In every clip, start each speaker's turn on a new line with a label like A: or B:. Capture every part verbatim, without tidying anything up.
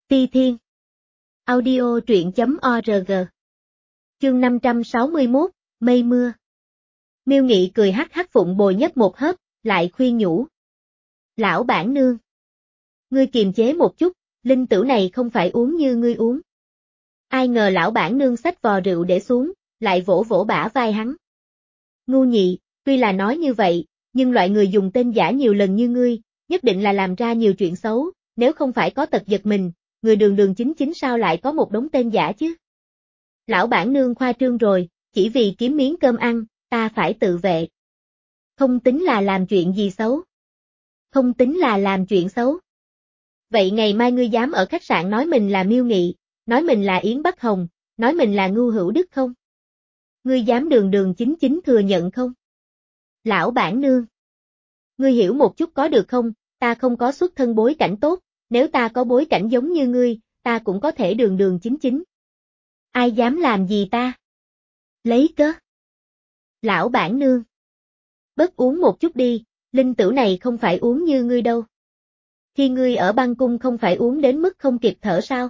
A: Ti Thiên. Audio truyện chấm org. Chương năm trăm sáu mươi mốt, mây mưa. Miêu Nghị cười hắc hắc phụng bồi nhấp một hớp, lại khuyên nhủ. Lão bản nương. Ngươi kiềm chế một chút, linh tửu này không phải uống như ngươi uống. Ai ngờ lão bản nương xách vò rượu để xuống, lại vỗ vỗ bả vai hắn. Ngu nhị, tuy là nói như vậy, nhưng loại người dùng tên giả nhiều lần như ngươi, nhất định là làm ra nhiều chuyện xấu, nếu không phải có tật giật mình, người đường đường chính chính sao lại có một đống tên giả chứ? Lão bản nương khoa trương rồi, chỉ vì kiếm miếng cơm ăn, ta phải tự vệ. Không tính là làm chuyện gì xấu. Không tính là làm chuyện xấu. Vậy ngày mai ngươi dám ở khách sạn nói mình là Miêu Nghị, nói mình là Yến Bắc Hồng, nói mình là Ngưu Hữu Đức không? Ngươi dám đường đường chính chính thừa nhận không? Lão bản nương. Ngươi hiểu một chút có được không, ta không có xuất thân bối cảnh tốt, nếu ta có bối cảnh giống như ngươi, ta cũng có thể đường đường chính chính. Ai dám làm gì ta? Lấy cớ. Lão bản nương. Bớt uống một chút đi, linh tửu này không phải uống như ngươi đâu. Khi ngươi ở băng cung không phải uống đến mức không kịp thở sao?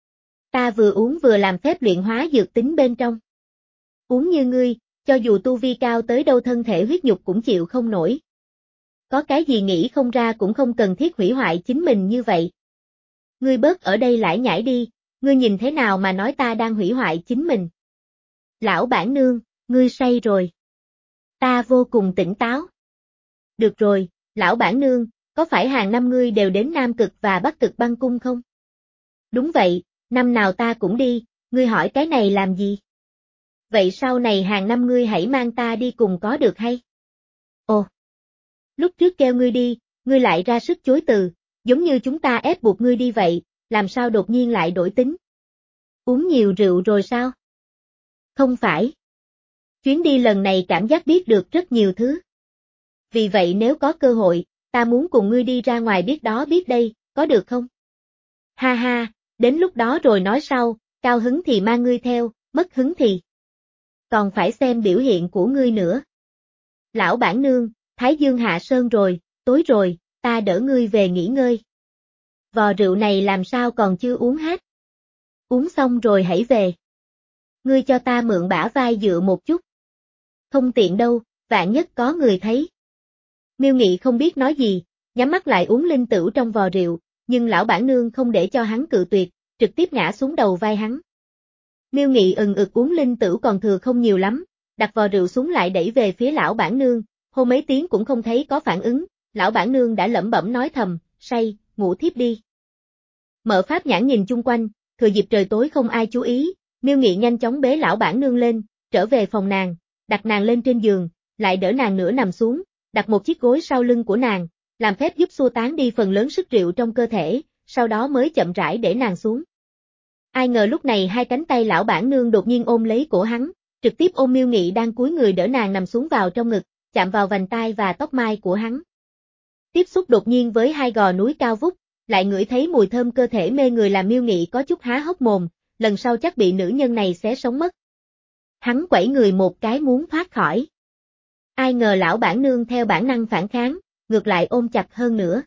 A: Ta vừa uống vừa làm phép luyện hóa dược tính bên trong. Uống như ngươi, cho dù tu vi cao tới đâu thân thể huyết nhục cũng chịu không nổi. Có cái gì nghĩ không ra cũng không cần thiết hủy hoại chính mình như vậy. Ngươi bớt ở đây lải nhải đi, ngươi nhìn thế nào mà nói ta đang hủy hoại chính mình. Lão bản nương, ngươi say rồi. Ta vô cùng tỉnh táo. Được rồi, lão bản nương, có phải hàng năm ngươi đều đến Nam Cực và Bắc Cực băng cung không? Đúng vậy, năm nào ta cũng đi, ngươi hỏi cái này làm gì? Vậy sau này hàng năm ngươi hãy mang ta đi cùng có được hay? Ồ! Lúc trước kêu ngươi đi, ngươi lại ra sức chối từ, giống như chúng ta ép buộc ngươi đi vậy, làm sao đột nhiên lại đổi tính? Uống nhiều rượu rồi sao? Không phải. Chuyến đi lần này cảm giác biết được rất nhiều thứ. Vì vậy nếu có cơ hội, ta muốn cùng ngươi đi ra ngoài biết đó biết đây, có được không? Ha ha, đến lúc đó rồi nói sau, cao hứng thì mang ngươi theo, mất hứng thì. Còn phải xem biểu hiện của ngươi nữa. Lão bản nương, Thái Dương hạ sơn rồi, tối rồi, ta đỡ ngươi về nghỉ ngơi. Vò rượu này làm sao còn chưa uống hết? Uống xong rồi hãy về. Ngươi cho ta mượn bả vai dựa một chút. Không tiện đâu, vạn nhất có người thấy. Miêu Nghị không biết nói gì, nhắm mắt lại uống linh tửu trong vò rượu, nhưng lão bản nương không để cho hắn cự tuyệt, trực tiếp ngã xuống đầu vai hắn. Miêu Nghị ừng ực uống linh tửu còn thừa không nhiều lắm, đặt vò rượu xuống lại đẩy về phía lão bản nương, hô mấy tiếng cũng không thấy có phản ứng, lão bản nương đã lẩm bẩm nói thầm, say, ngủ thiếp đi. Mở pháp nhãn nhìn chung quanh, thừa dịp trời tối không ai chú ý, Miêu Nghị nhanh chóng bế lão bản nương lên, trở về phòng nàng, đặt nàng lên trên giường, lại đỡ nàng nửa nằm xuống, đặt một chiếc gối sau lưng của nàng, làm phép giúp xua tán đi phần lớn sức rượu trong cơ thể, sau đó mới chậm rãi để nàng xuống. Ai ngờ lúc này hai cánh tay lão bản nương đột nhiên ôm lấy cổ hắn, trực tiếp ôm Miêu Nghị đang cúi người đỡ nàng nằm xuống vào trong ngực, chạm vào vành tai và tóc mai của hắn. Tiếp xúc đột nhiên với hai gò núi cao vút, lại ngửi thấy mùi thơm cơ thể mê người làm Miêu Nghị có chút há hốc mồm, lần sau chắc bị nữ nhân này xé sống mất. Hắn quẩy người một cái muốn thoát khỏi. Ai ngờ lão bản nương theo bản năng phản kháng, ngược lại ôm chặt hơn nữa.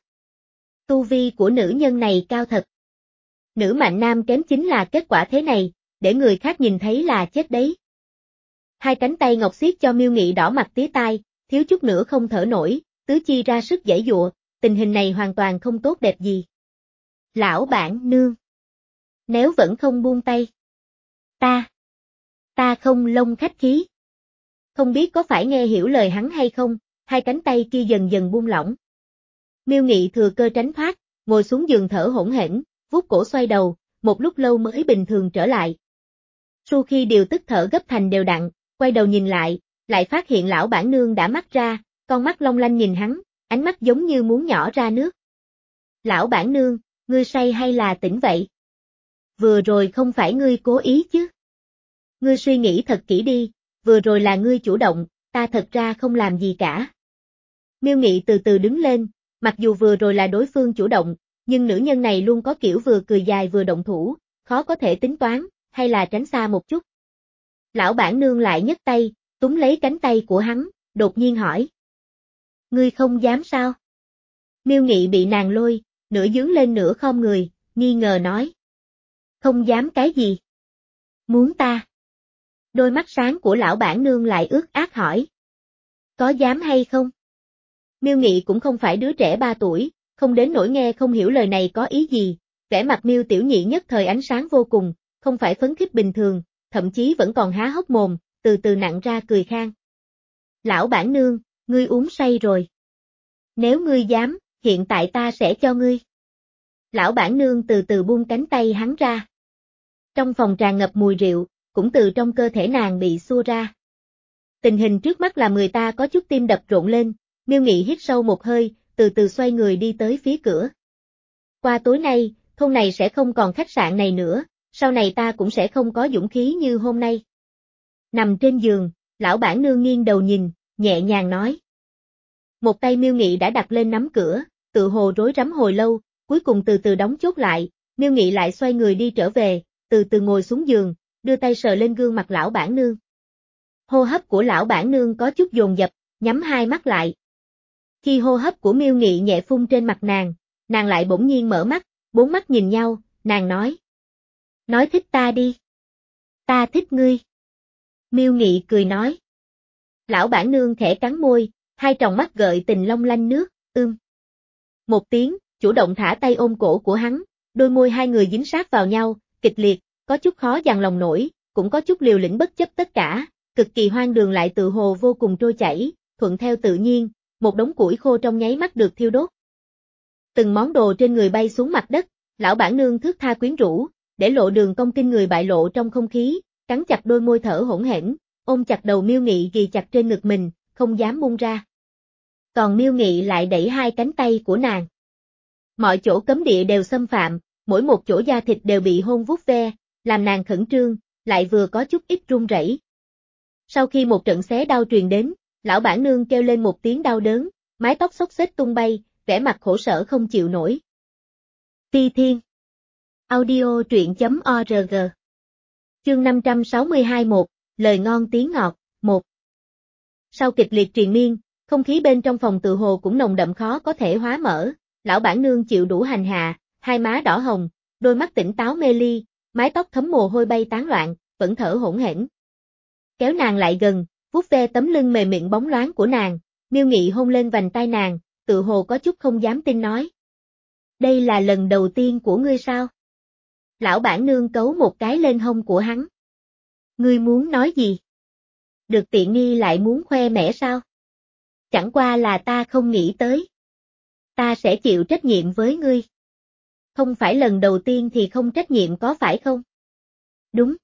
A: Tu vi của nữ nhân này cao thật. Nữ mạnh nam kém chính là kết quả thế này, để người khác nhìn thấy là chết đấy. Hai cánh tay ngọc xiết cho Miêu Nghị đỏ mặt tía tai, thiếu chút nữa không thở nổi, tứ chi ra sức giãy giụa, tình hình này hoàn toàn không tốt đẹp gì. Lão bản nương. Nếu vẫn không buông tay. Ta. Ta không lông khách khí. Không biết có phải nghe hiểu lời hắn hay không, hai cánh tay kia dần dần buông lỏng. Miêu Nghị thừa cơ tránh thoát, ngồi xuống giường thở hỗn hển, vuốt cổ xoay đầu, một lúc lâu mới bình thường trở lại. Sau khi điều tức thở gấp thành đều đặn, quay đầu nhìn lại, lại phát hiện lão bản nương đã mắt ra, con mắt long lanh nhìn hắn, ánh mắt giống như muốn nhỏ ra nước. Lão bản nương, ngươi say hay là tỉnh vậy? Vừa rồi không phải ngươi cố ý chứ? Ngươi suy nghĩ thật kỹ đi, vừa rồi là ngươi chủ động, ta thật ra không làm gì cả. Miêu Nghị từ từ đứng lên, mặc dù vừa rồi là đối phương chủ động, nhưng nữ nhân này luôn có kiểu vừa cười dài vừa động thủ, khó có thể tính toán, hay là tránh xa một chút. Lão bản nương lại nhấc tay, túm lấy cánh tay của hắn, đột nhiên hỏi. Ngươi không dám sao? Miêu Nghị bị nàng lôi, nửa dướng lên nửa khom người, nghi ngờ nói, Không dám cái gì? Muốn ta? Đôi mắt sáng của lão bản nương lại ướt át hỏi. Có dám hay không? Miêu Nghị cũng không phải đứa trẻ ba tuổi, không đến nỗi nghe không hiểu lời này có ý gì, vẻ mặt Miêu Tiểu Nhị nhất thời ánh sáng vô cùng, không phải phấn khích bình thường, thậm chí vẫn còn há hốc mồm, từ từ nặn ra cười khang. Lão bản nương, ngươi uống say rồi. Nếu ngươi dám, hiện tại ta sẽ cho ngươi. Lão bản nương từ từ buông cánh tay hắn ra. Trong phòng tràn ngập mùi rượu, cũng từ trong cơ thể nàng bị xua ra. Tình hình trước mắt làm người ta có chút tim đập rộn lên, Miêu Nghị hít sâu một hơi, từ từ xoay người đi tới phía cửa. Qua tối nay, thôn này sẽ không còn khách sạn này nữa, sau này ta cũng sẽ không có dũng khí như hôm nay. Nằm trên giường, lão bản nương nghiêng đầu nhìn, nhẹ nhàng nói. Một tay Miêu Nghị đã đặt lên nắm cửa, tự hồ rối rắm hồi lâu, cuối cùng từ từ đóng chốt lại, Miêu Nghị lại xoay người đi trở về, từ từ ngồi xuống giường, đưa tay sờ lên gương mặt lão bản nương. Hô hấp của lão bản nương có chút dồn dập, nhắm hai mắt lại. Khi hô hấp của Miêu Nghị nhẹ phun trên mặt nàng, nàng lại bỗng nhiên mở mắt, bốn mắt nhìn nhau, nàng nói. Nói thích ta đi. Ta thích ngươi. Miêu Nghị cười nói. Lão bản nương khẽ cắn môi, hai tròng mắt gợi tình long lanh nước, ưm. Một tiếng, chủ động thả tay ôm cổ của hắn, đôi môi hai người dính sát vào nhau, kịch liệt, có chút khó dằn lòng nổi, cũng có chút liều lĩnh bất chấp tất cả, cực kỳ hoang đường lại tự hồ vô cùng trôi chảy, thuận theo tự nhiên, một đống củi khô trong nháy mắt được thiêu đốt. Từng món đồ trên người bay xuống mặt đất, lão bản nương thước tha quyến rũ, để lộ đường cong kinh người bại lộ trong không khí, cắn chặt đôi môi thở hỗn hển, ôm chặt đầu Miêu Nghị ghì chặt trên ngực mình, không dám buông ra. Còn Miêu Nghị lại đẩy hai cánh tay của nàng. Mọi chỗ cấm địa đều xâm phạm, mỗi một chỗ da thịt đều bị hôn vuốt ve, làm nàng khẩn trương, lại vừa có chút ít run rẩy. Sau khi một trận xé đau truyền đến, lão bản nương kêu lên một tiếng đau đớn, mái tóc xốc xếch tung bay, vẻ mặt khổ sở không chịu nổi. Ti Thiên Audio truyện chấm org Chương năm trăm sáu mươi hai một, lời ngon tiếng ngọt, một. Sau kịch liệt triền miên, không khí bên trong phòng tự hồ cũng nồng đậm khó có thể hóa mở, lão bản nương chịu đủ hành hạ, hai má đỏ hồng, đôi mắt tỉnh táo mê ly, mái tóc thấm mồ hôi bay tán loạn, vẫn thở hỗn hển. Kéo nàng lại gần, vuốt ve tấm lưng mềm mịn bóng loáng của nàng, Miêu Nghị hôn lên vành tai nàng, tự hồ có chút không dám tin nói. Đây là lần đầu tiên của ngươi sao? Lão bản nương cấu một cái lên hông của hắn. Ngươi muốn nói gì? Được tiện nghi lại muốn khoe mẽ sao? Chẳng qua là ta không nghĩ tới. Ta sẽ chịu trách nhiệm với ngươi. Không phải lần đầu tiên thì không trách nhiệm có phải không? Đúng.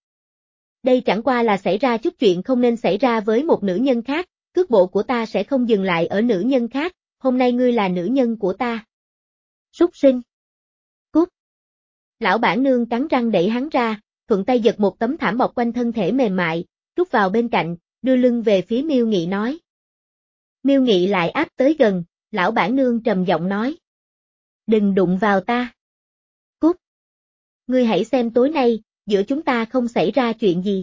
A: Đây chẳng qua là xảy ra chút chuyện không nên xảy ra với một nữ nhân khác, cước bộ của ta sẽ không dừng lại ở nữ nhân khác, hôm nay ngươi là nữ nhân của ta. Súc sinh. Cút. Lão bản nương cắn răng đẩy hắn ra, thuận tay giật một tấm thảm bọc quanh thân thể mềm mại, rút vào bên cạnh, đưa lưng về phía Miêu Nghị nói. Miêu Nghị lại áp tới gần, lão bản nương trầm giọng nói. Đừng đụng vào ta. Cút. Ngươi hãy xem tối nay, giữa chúng ta không xảy ra chuyện gì.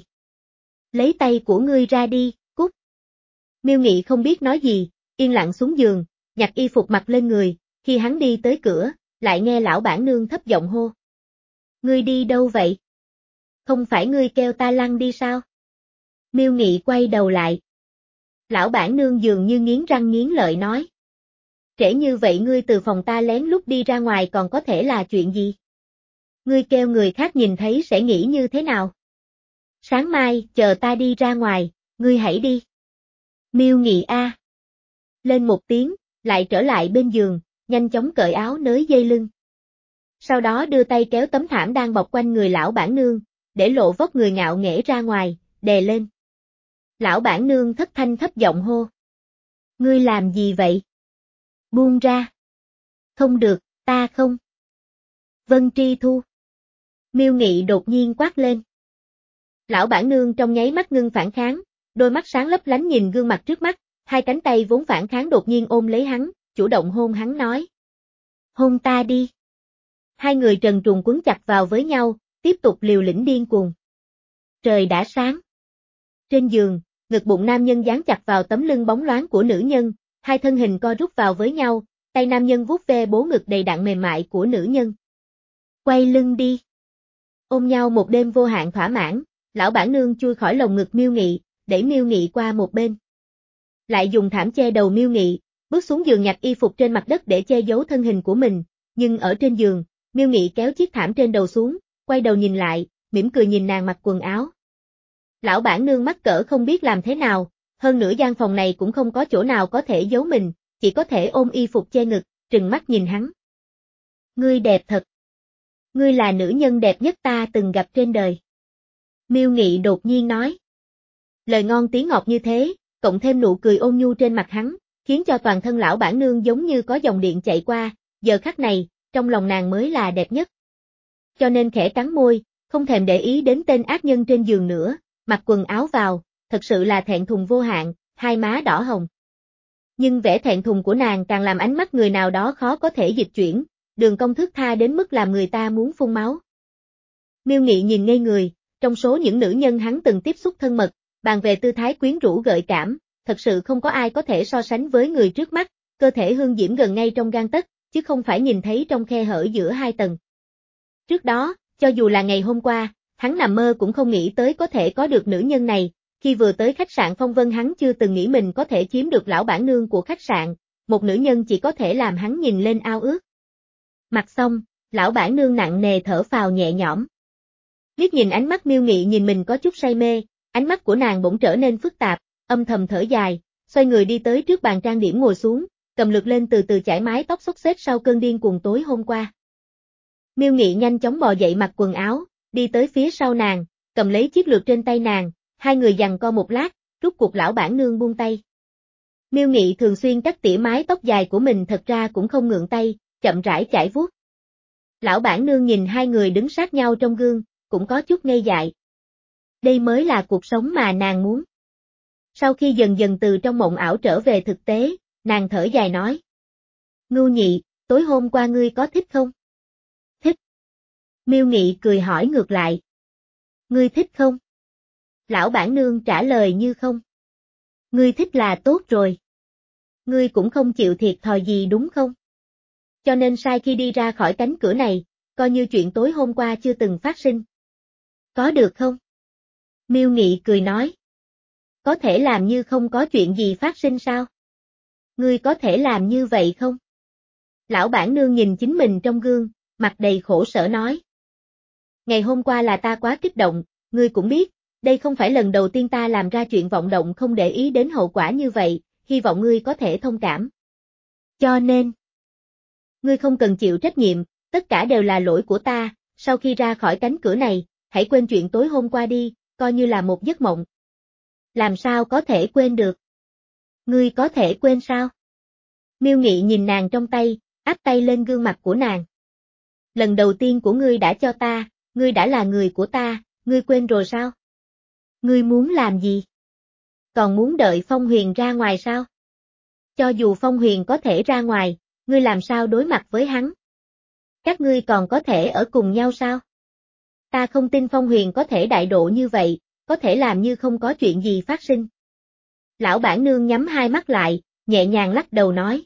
A: Lấy tay của ngươi ra đi, cút. Miêu Nghị không biết nói gì, yên lặng xuống giường, nhặt y phục mặc lên người, khi hắn đi tới cửa, lại nghe lão bản nương thấp giọng hô. Ngươi đi đâu vậy? Không phải ngươi kêu ta lăn đi sao? Miêu Nghị quay đầu lại. Lão bản nương dường như nghiến răng nghiến lợi nói. Trễ như vậy ngươi từ phòng ta lén lút đi ra ngoài còn có thể là chuyện gì? Ngươi kêu người khác nhìn thấy sẽ nghĩ như thế nào? Sáng mai, chờ ta đi ra ngoài, ngươi hãy đi. Miêu Nghị a. Lên một tiếng, lại trở lại bên giường, nhanh chóng cởi áo nới dây lưng. Sau đó đưa tay kéo tấm thảm đang bọc quanh người lão bản nương, để lộ vóc người ngạo nghễ ra ngoài, đè lên. Lão bản nương thất thanh thấp giọng hô. Ngươi làm gì vậy? Buông ra. Không được, ta không. Vân Tri Thu. Miêu Nghị đột nhiên quát lên. Lão bản nương trong nháy mắt ngưng phản kháng, đôi mắt sáng lấp lánh nhìn gương mặt trước mắt, hai cánh tay vốn phản kháng đột nhiên ôm lấy hắn, chủ động hôn hắn nói. Hôn ta đi. Hai người trần truồng quấn chặt vào với nhau, tiếp tục liều lĩnh điên cuồng. Trời đã sáng. Trên giường, ngực bụng nam nhân dán chặt vào tấm lưng bóng loáng của nữ nhân, hai thân hình co rút vào với nhau, tay nam nhân vuốt ve bố ngực đầy đặn mềm mại của nữ nhân. Quay lưng đi. Ôm nhau một đêm vô hạn thỏa mãn, lão bản nương chui khỏi lồng ngực Miêu Nghị, đẩy Miêu Nghị qua một bên. Lại dùng thảm che đầu Miêu Nghị, bước xuống giường nhặt y phục trên mặt đất để che giấu thân hình của mình, nhưng ở trên giường, Miêu Nghị kéo chiếc thảm trên đầu xuống, quay đầu nhìn lại, mỉm cười nhìn nàng mặc quần áo. Lão bản nương mắc cỡ không biết làm thế nào, hơn nữa gian phòng này cũng không có chỗ nào có thể giấu mình, chỉ có thể ôm y phục che ngực, trừng mắt nhìn hắn. Ngươi đẹp thật. Ngươi là nữ nhân đẹp nhất ta từng gặp trên đời. Miêu Nghị đột nhiên nói. Lời ngon tiếng ngọt như thế, cộng thêm nụ cười ôn nhu trên mặt hắn, khiến cho toàn thân lão bản nương giống như có dòng điện chạy qua, giờ khắc này, trong lòng nàng mới là đẹp nhất. Cho nên khẽ cắn môi, không thèm để ý đến tên ác nhân trên giường nữa, mặc quần áo vào, thật sự là thẹn thùng vô hạn, hai má đỏ hồng. Nhưng vẻ thẹn thùng của nàng càng làm ánh mắt người nào đó khó có thể dịch chuyển, đường cong thướt tha đến mức làm người ta muốn phun máu. Miêu Nghị nhìn ngây người, trong số những nữ nhân hắn từng tiếp xúc thân mật, bàn về tư thái quyến rũ gợi cảm, thật sự không có ai có thể so sánh với người trước mắt, cơ thể hương diễm gần ngay trong gang tấc, chứ không phải nhìn thấy trong khe hở giữa hai tầng. Trước đó, cho dù là ngày hôm qua, hắn nằm mơ cũng không nghĩ tới có thể có được nữ nhân này, khi vừa tới khách sạn Phong Vân hắn chưa từng nghĩ mình có thể chiếm được lão bản nương của khách sạn, một nữ nhân chỉ có thể làm hắn nhìn lên ao ước. Mặc xong, lão bản nương nặng nề thở phào nhẹ nhõm. Liếc nhìn ánh mắt Miêu Nghị nhìn mình có chút say mê, ánh mắt của nàng bỗng trở nên phức tạp, âm thầm thở dài, xoay người đi tới trước bàn trang điểm ngồi xuống, cầm lược lên từ từ chải mái tóc xốc xếch sau cơn điên cuồng tối hôm qua. Miêu Nghị nhanh chóng bò dậy mặc quần áo, đi tới phía sau nàng, cầm lấy chiếc lược trên tay nàng, hai người giằng co một lát, rút cuộc lão bản nương buông tay. Miêu Nghị thường xuyên cắt tỉa mái tóc dài của mình thật ra cũng không ngượng tay, chậm rãi chải vuốt. Lão bản nương nhìn hai người đứng sát nhau trong gương, cũng có chút ngây dại. Đây mới là cuộc sống mà nàng muốn. Sau khi dần dần từ trong mộng ảo trở về thực tế, nàng thở dài nói. Ngưu Nhị, tối hôm qua ngươi có thích không? Thích. Miêu Nghị cười hỏi ngược lại. Ngươi thích không? Lão bản nương trả lời như không. Ngươi thích là tốt rồi. Ngươi cũng không chịu thiệt thòi gì đúng không? Cho nên sai khi đi ra khỏi cánh cửa này, coi như chuyện tối hôm qua chưa từng phát sinh. Có được không? Miêu Nghị cười nói. Có thể làm như không có chuyện gì phát sinh sao? Ngươi có thể làm như vậy không? Lão bản nương nhìn chính mình trong gương, mặt đầy khổ sở nói. Ngày hôm qua là ta quá kích động, ngươi cũng biết, đây không phải lần đầu tiên ta làm ra chuyện vọng động không để ý đến hậu quả như vậy, hy vọng ngươi có thể thông cảm. Cho nên, ngươi không cần chịu trách nhiệm, tất cả đều là lỗi của ta, sau khi ra khỏi cánh cửa này, hãy quên chuyện tối hôm qua đi, coi như là một giấc mộng. Làm sao có thể quên được? Ngươi có thể quên sao? Miêu Nghị nhìn nàng trong tay, áp tay lên gương mặt của nàng. Lần đầu tiên của ngươi đã cho ta, ngươi đã là người của ta, ngươi quên rồi sao? Ngươi muốn làm gì? Còn muốn đợi Phong Huyền ra ngoài sao? Cho dù Phong Huyền có thể ra ngoài, ngươi làm sao đối mặt với hắn? Các ngươi còn có thể ở cùng nhau sao? Ta không tin Phong Huyền có thể đại độ như vậy, có thể làm như không có chuyện gì phát sinh. Lão bản nương nhắm hai mắt lại, nhẹ nhàng lắc đầu nói.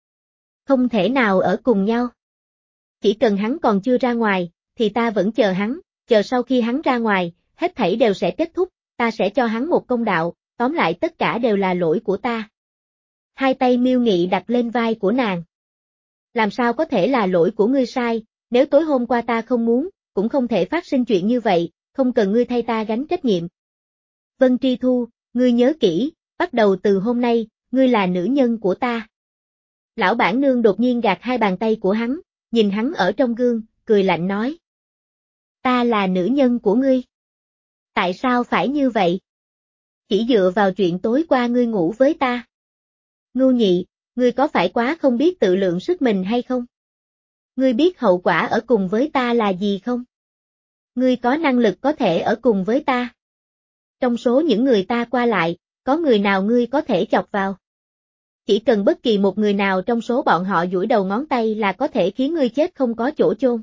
A: Không thể nào ở cùng nhau. Chỉ cần hắn còn chưa ra ngoài, thì ta vẫn chờ hắn, chờ sau khi hắn ra ngoài, hết thảy đều sẽ kết thúc, ta sẽ cho hắn một công đạo, tóm lại tất cả đều là lỗi của ta. Hai tay Miêu Nghị đặt lên vai của nàng. Làm sao có thể là lỗi của ngươi sai, nếu tối hôm qua ta không muốn, cũng không thể phát sinh chuyện như vậy, không cần ngươi thay ta gánh trách nhiệm. Vân Tri Thu, ngươi nhớ kỹ, bắt đầu từ hôm nay, ngươi là nữ nhân của ta. Lão bản nương đột nhiên gạt hai bàn tay của hắn, nhìn hắn ở trong gương, cười lạnh nói. Ta là nữ nhân của ngươi. Tại sao phải như vậy? Chỉ dựa vào chuyện tối qua ngươi ngủ với ta. Ngưu Nhị, ngươi có phải quá không biết tự lượng sức mình hay không? Ngươi biết hậu quả ở cùng với ta là gì không? Ngươi có năng lực có thể ở cùng với ta. Trong số những người ta qua lại, có người nào ngươi có thể chọc vào? Chỉ cần bất kỳ một người nào trong số bọn họ duỗi đầu ngón tay là có thể khiến ngươi chết không có chỗ chôn.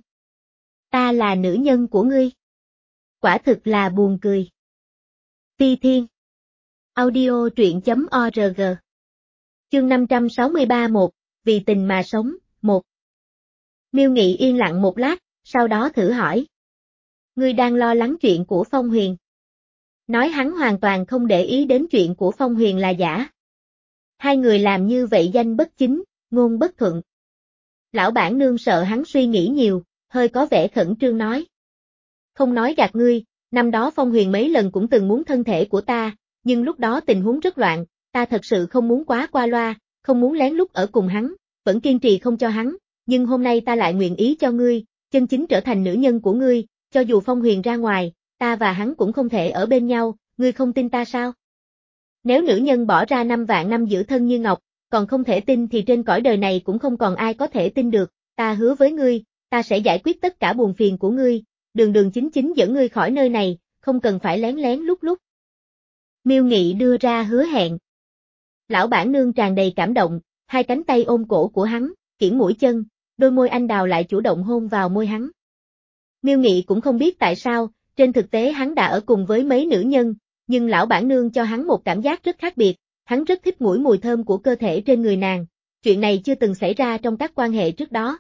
A: Ta là nữ nhân của ngươi. Quả thực là buồn cười. Phi Thiên. Audio truyện chấm org. Chương năm trăm sáu mươi ba một, vì tình mà sống, một. Miêu Nghị yên lặng một lát, sau đó thử hỏi. Ngươi đang lo lắng chuyện của Phong Huyền. Nói hắn hoàn toàn không để ý đến chuyện của Phong Huyền là giả. Hai người làm như vậy danh bất chính, ngôn bất thuận. Lão bản nương sợ hắn suy nghĩ nhiều, hơi có vẻ khẩn trương nói. Không nói gạt ngươi, năm đó Phong Huyền mấy lần cũng từng muốn thân thể của ta, nhưng lúc đó tình huống rất loạn, ta thật sự không muốn quá qua loa, không muốn lén lút ở cùng hắn, vẫn kiên trì không cho hắn, nhưng hôm nay ta lại nguyện ý cho ngươi, chân chính trở thành nữ nhân của ngươi, cho dù Phong Huyền ra ngoài, ta và hắn cũng không thể ở bên nhau, ngươi không tin ta sao? Nếu nữ nhân bỏ ra năm vạn năm giữ thân như ngọc, còn không thể tin thì trên cõi đời này cũng không còn ai có thể tin được, ta hứa với ngươi, ta sẽ giải quyết tất cả buồn phiền của ngươi, đường đường chính chính dẫn ngươi khỏi nơi này, không cần phải lén lén lút lút. Miêu Nghị đưa ra hứa hẹn. Lão bản nương tràn đầy cảm động, hai cánh tay ôm cổ của hắn, kiễng mũi chân, đôi môi anh đào lại chủ động hôn vào môi hắn. Miêu Nghị cũng không biết tại sao, trên thực tế hắn đã ở cùng với mấy nữ nhân, nhưng lão bản nương cho hắn một cảm giác rất khác biệt, hắn rất thích ngửi mùi thơm của cơ thể trên người nàng, chuyện này chưa từng xảy ra trong các quan hệ trước đó.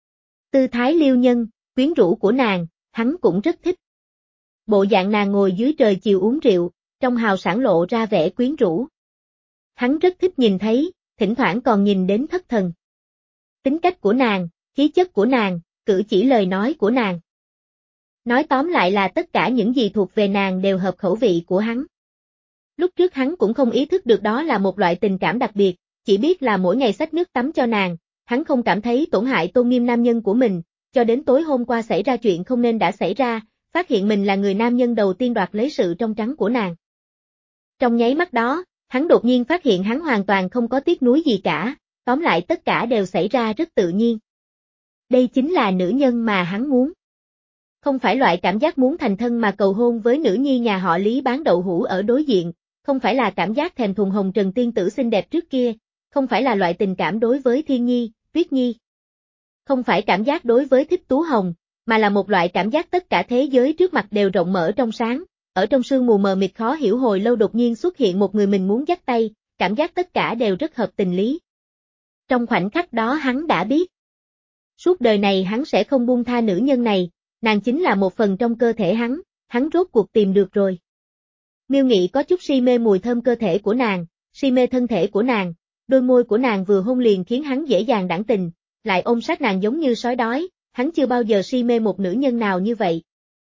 A: Tư thái liêu nhân, quyến rũ của nàng, hắn cũng rất thích. Bộ dạng nàng ngồi dưới trời chiều uống rượu, trong hào sảng lộ ra vẻ quyến rũ. Hắn rất thích nhìn thấy, thỉnh thoảng còn nhìn đến thất thần. Tính cách của nàng, khí chất của nàng, cử chỉ lời nói của nàng. Nói tóm lại là tất cả những gì thuộc về nàng đều hợp khẩu vị của hắn. Lúc trước hắn cũng không ý thức được đó là một loại tình cảm đặc biệt, chỉ biết là mỗi ngày xách nước tắm cho nàng, hắn không cảm thấy tổn hại tôn nghiêm nam nhân của mình, cho đến tối hôm qua xảy ra chuyện không nên đã xảy ra, phát hiện mình là người nam nhân đầu tiên đoạt lấy sự trong trắng của nàng. Trong nháy mắt đó, hắn đột nhiên phát hiện hắn hoàn toàn không có tiếc nuối gì cả, tóm lại tất cả đều xảy ra rất tự nhiên. Đây chính là nữ nhân mà hắn muốn. Không phải loại cảm giác muốn thành thân mà cầu hôn với nữ nhi nhà họ Lý bán đậu hũ ở đối diện, không phải là cảm giác thèm thuồng hồng trần tiên tử xinh đẹp trước kia, không phải là loại tình cảm đối với Thiên Nhi, Tuyết Nhi. Không phải cảm giác đối với Thích Tú Hồng, mà là một loại cảm giác tất cả thế giới trước mặt đều rộng mở trong sáng, ở trong sương mù mờ mịt khó hiểu hồi lâu đột nhiên xuất hiện một người mình muốn dắt tay, cảm giác tất cả đều rất hợp tình lý. Trong khoảnh khắc đó hắn đã biết. Suốt đời này hắn sẽ không buông tha nữ nhân này, nàng chính là một phần trong cơ thể hắn, hắn rốt cuộc tìm được rồi. Miêu Nghị có chút si mê mùi thơm cơ thể của nàng, si mê thân thể của nàng, đôi môi của nàng vừa hôn liền khiến hắn dễ dàng đãng tình, lại ôm sát nàng giống như sói đói, hắn chưa bao giờ si mê một nữ nhân nào như vậy.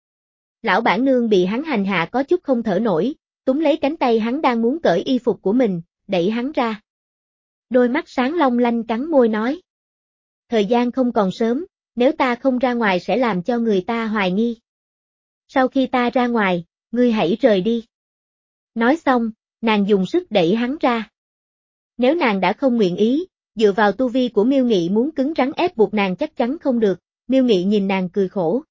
A: Lão bản nương bị hắn hành hạ có chút không thở nổi, túm lấy cánh tay hắn đang muốn cởi y phục của mình, đẩy hắn ra. Đôi mắt sáng long lanh cắn môi nói. Thời gian không còn sớm, nếu ta không ra ngoài sẽ làm cho người ta hoài nghi. Sau khi ta ra ngoài, ngươi hãy rời đi. Nói xong, nàng dùng sức đẩy hắn ra. Nếu nàng đã không nguyện ý, dựa vào tu vi của Miêu Nghị muốn cứng rắn ép buộc nàng chắc chắn không được, Miêu Nghị nhìn nàng cười khổ.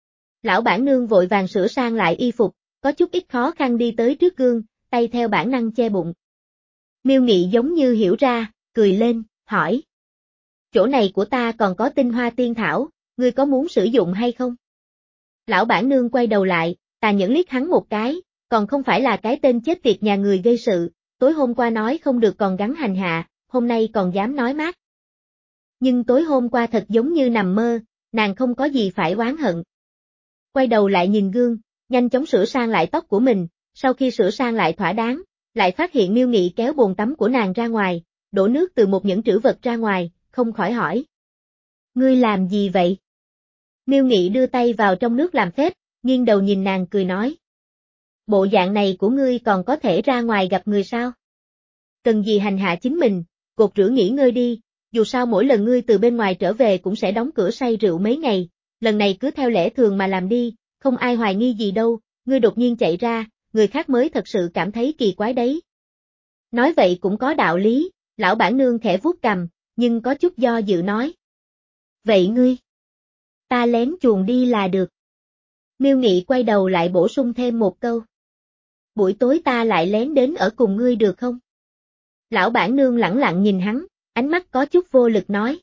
A: Lão bản nương vội vàng sửa sang lại y phục, có chút ít khó khăn đi tới trước gương, tay theo bản năng che bụng. Miêu Nghị giống như hiểu ra, cười lên, hỏi. Chỗ này của ta còn có tinh hoa tiên thảo, ngươi có muốn sử dụng hay không? Lão bản nương quay đầu lại, tà nhẫn liếc hắn một cái, còn không phải là cái tên chết tiệt nhà người gây sự, tối hôm qua nói không được còn gắn hành hạ, hôm nay còn dám nói mát. Nhưng tối hôm qua thật giống như nằm mơ, nàng không có gì phải oán hận. Quay đầu lại nhìn gương, nhanh chóng sửa sang lại tóc của mình, sau khi sửa sang lại thỏa đáng, lại phát hiện Miêu Nghị kéo bồn tắm của nàng ra ngoài, đổ nước từ một nhẫn trữ vật ra ngoài, không khỏi hỏi. Ngươi làm gì vậy? Miêu Nghị đưa tay vào trong nước làm phép, nghiêng đầu nhìn nàng cười nói. Bộ dạng này của ngươi còn có thể ra ngoài gặp người sao? Cần gì hành hạ chính mình, cột rửa nghỉ ngơi đi, dù sao mỗi lần ngươi từ bên ngoài trở về cũng sẽ đóng cửa say rượu mấy ngày, lần này cứ theo lẽ thường mà làm đi, không ai hoài nghi gì đâu, ngươi đột nhiên chạy ra, người khác mới thật sự cảm thấy kỳ quái đấy. Nói vậy cũng có đạo lý, lão bản nương khẽ vuốt cằm, nhưng có chút do dự nói. Vậy ngươi? Ta lén chuồn đi là được. Miêu Nghị quay đầu lại bổ sung thêm một câu. Buổi tối ta lại lén đến ở cùng ngươi được không? Lão bản nương lẳng lặng nhìn hắn, ánh mắt có chút vô lực nói.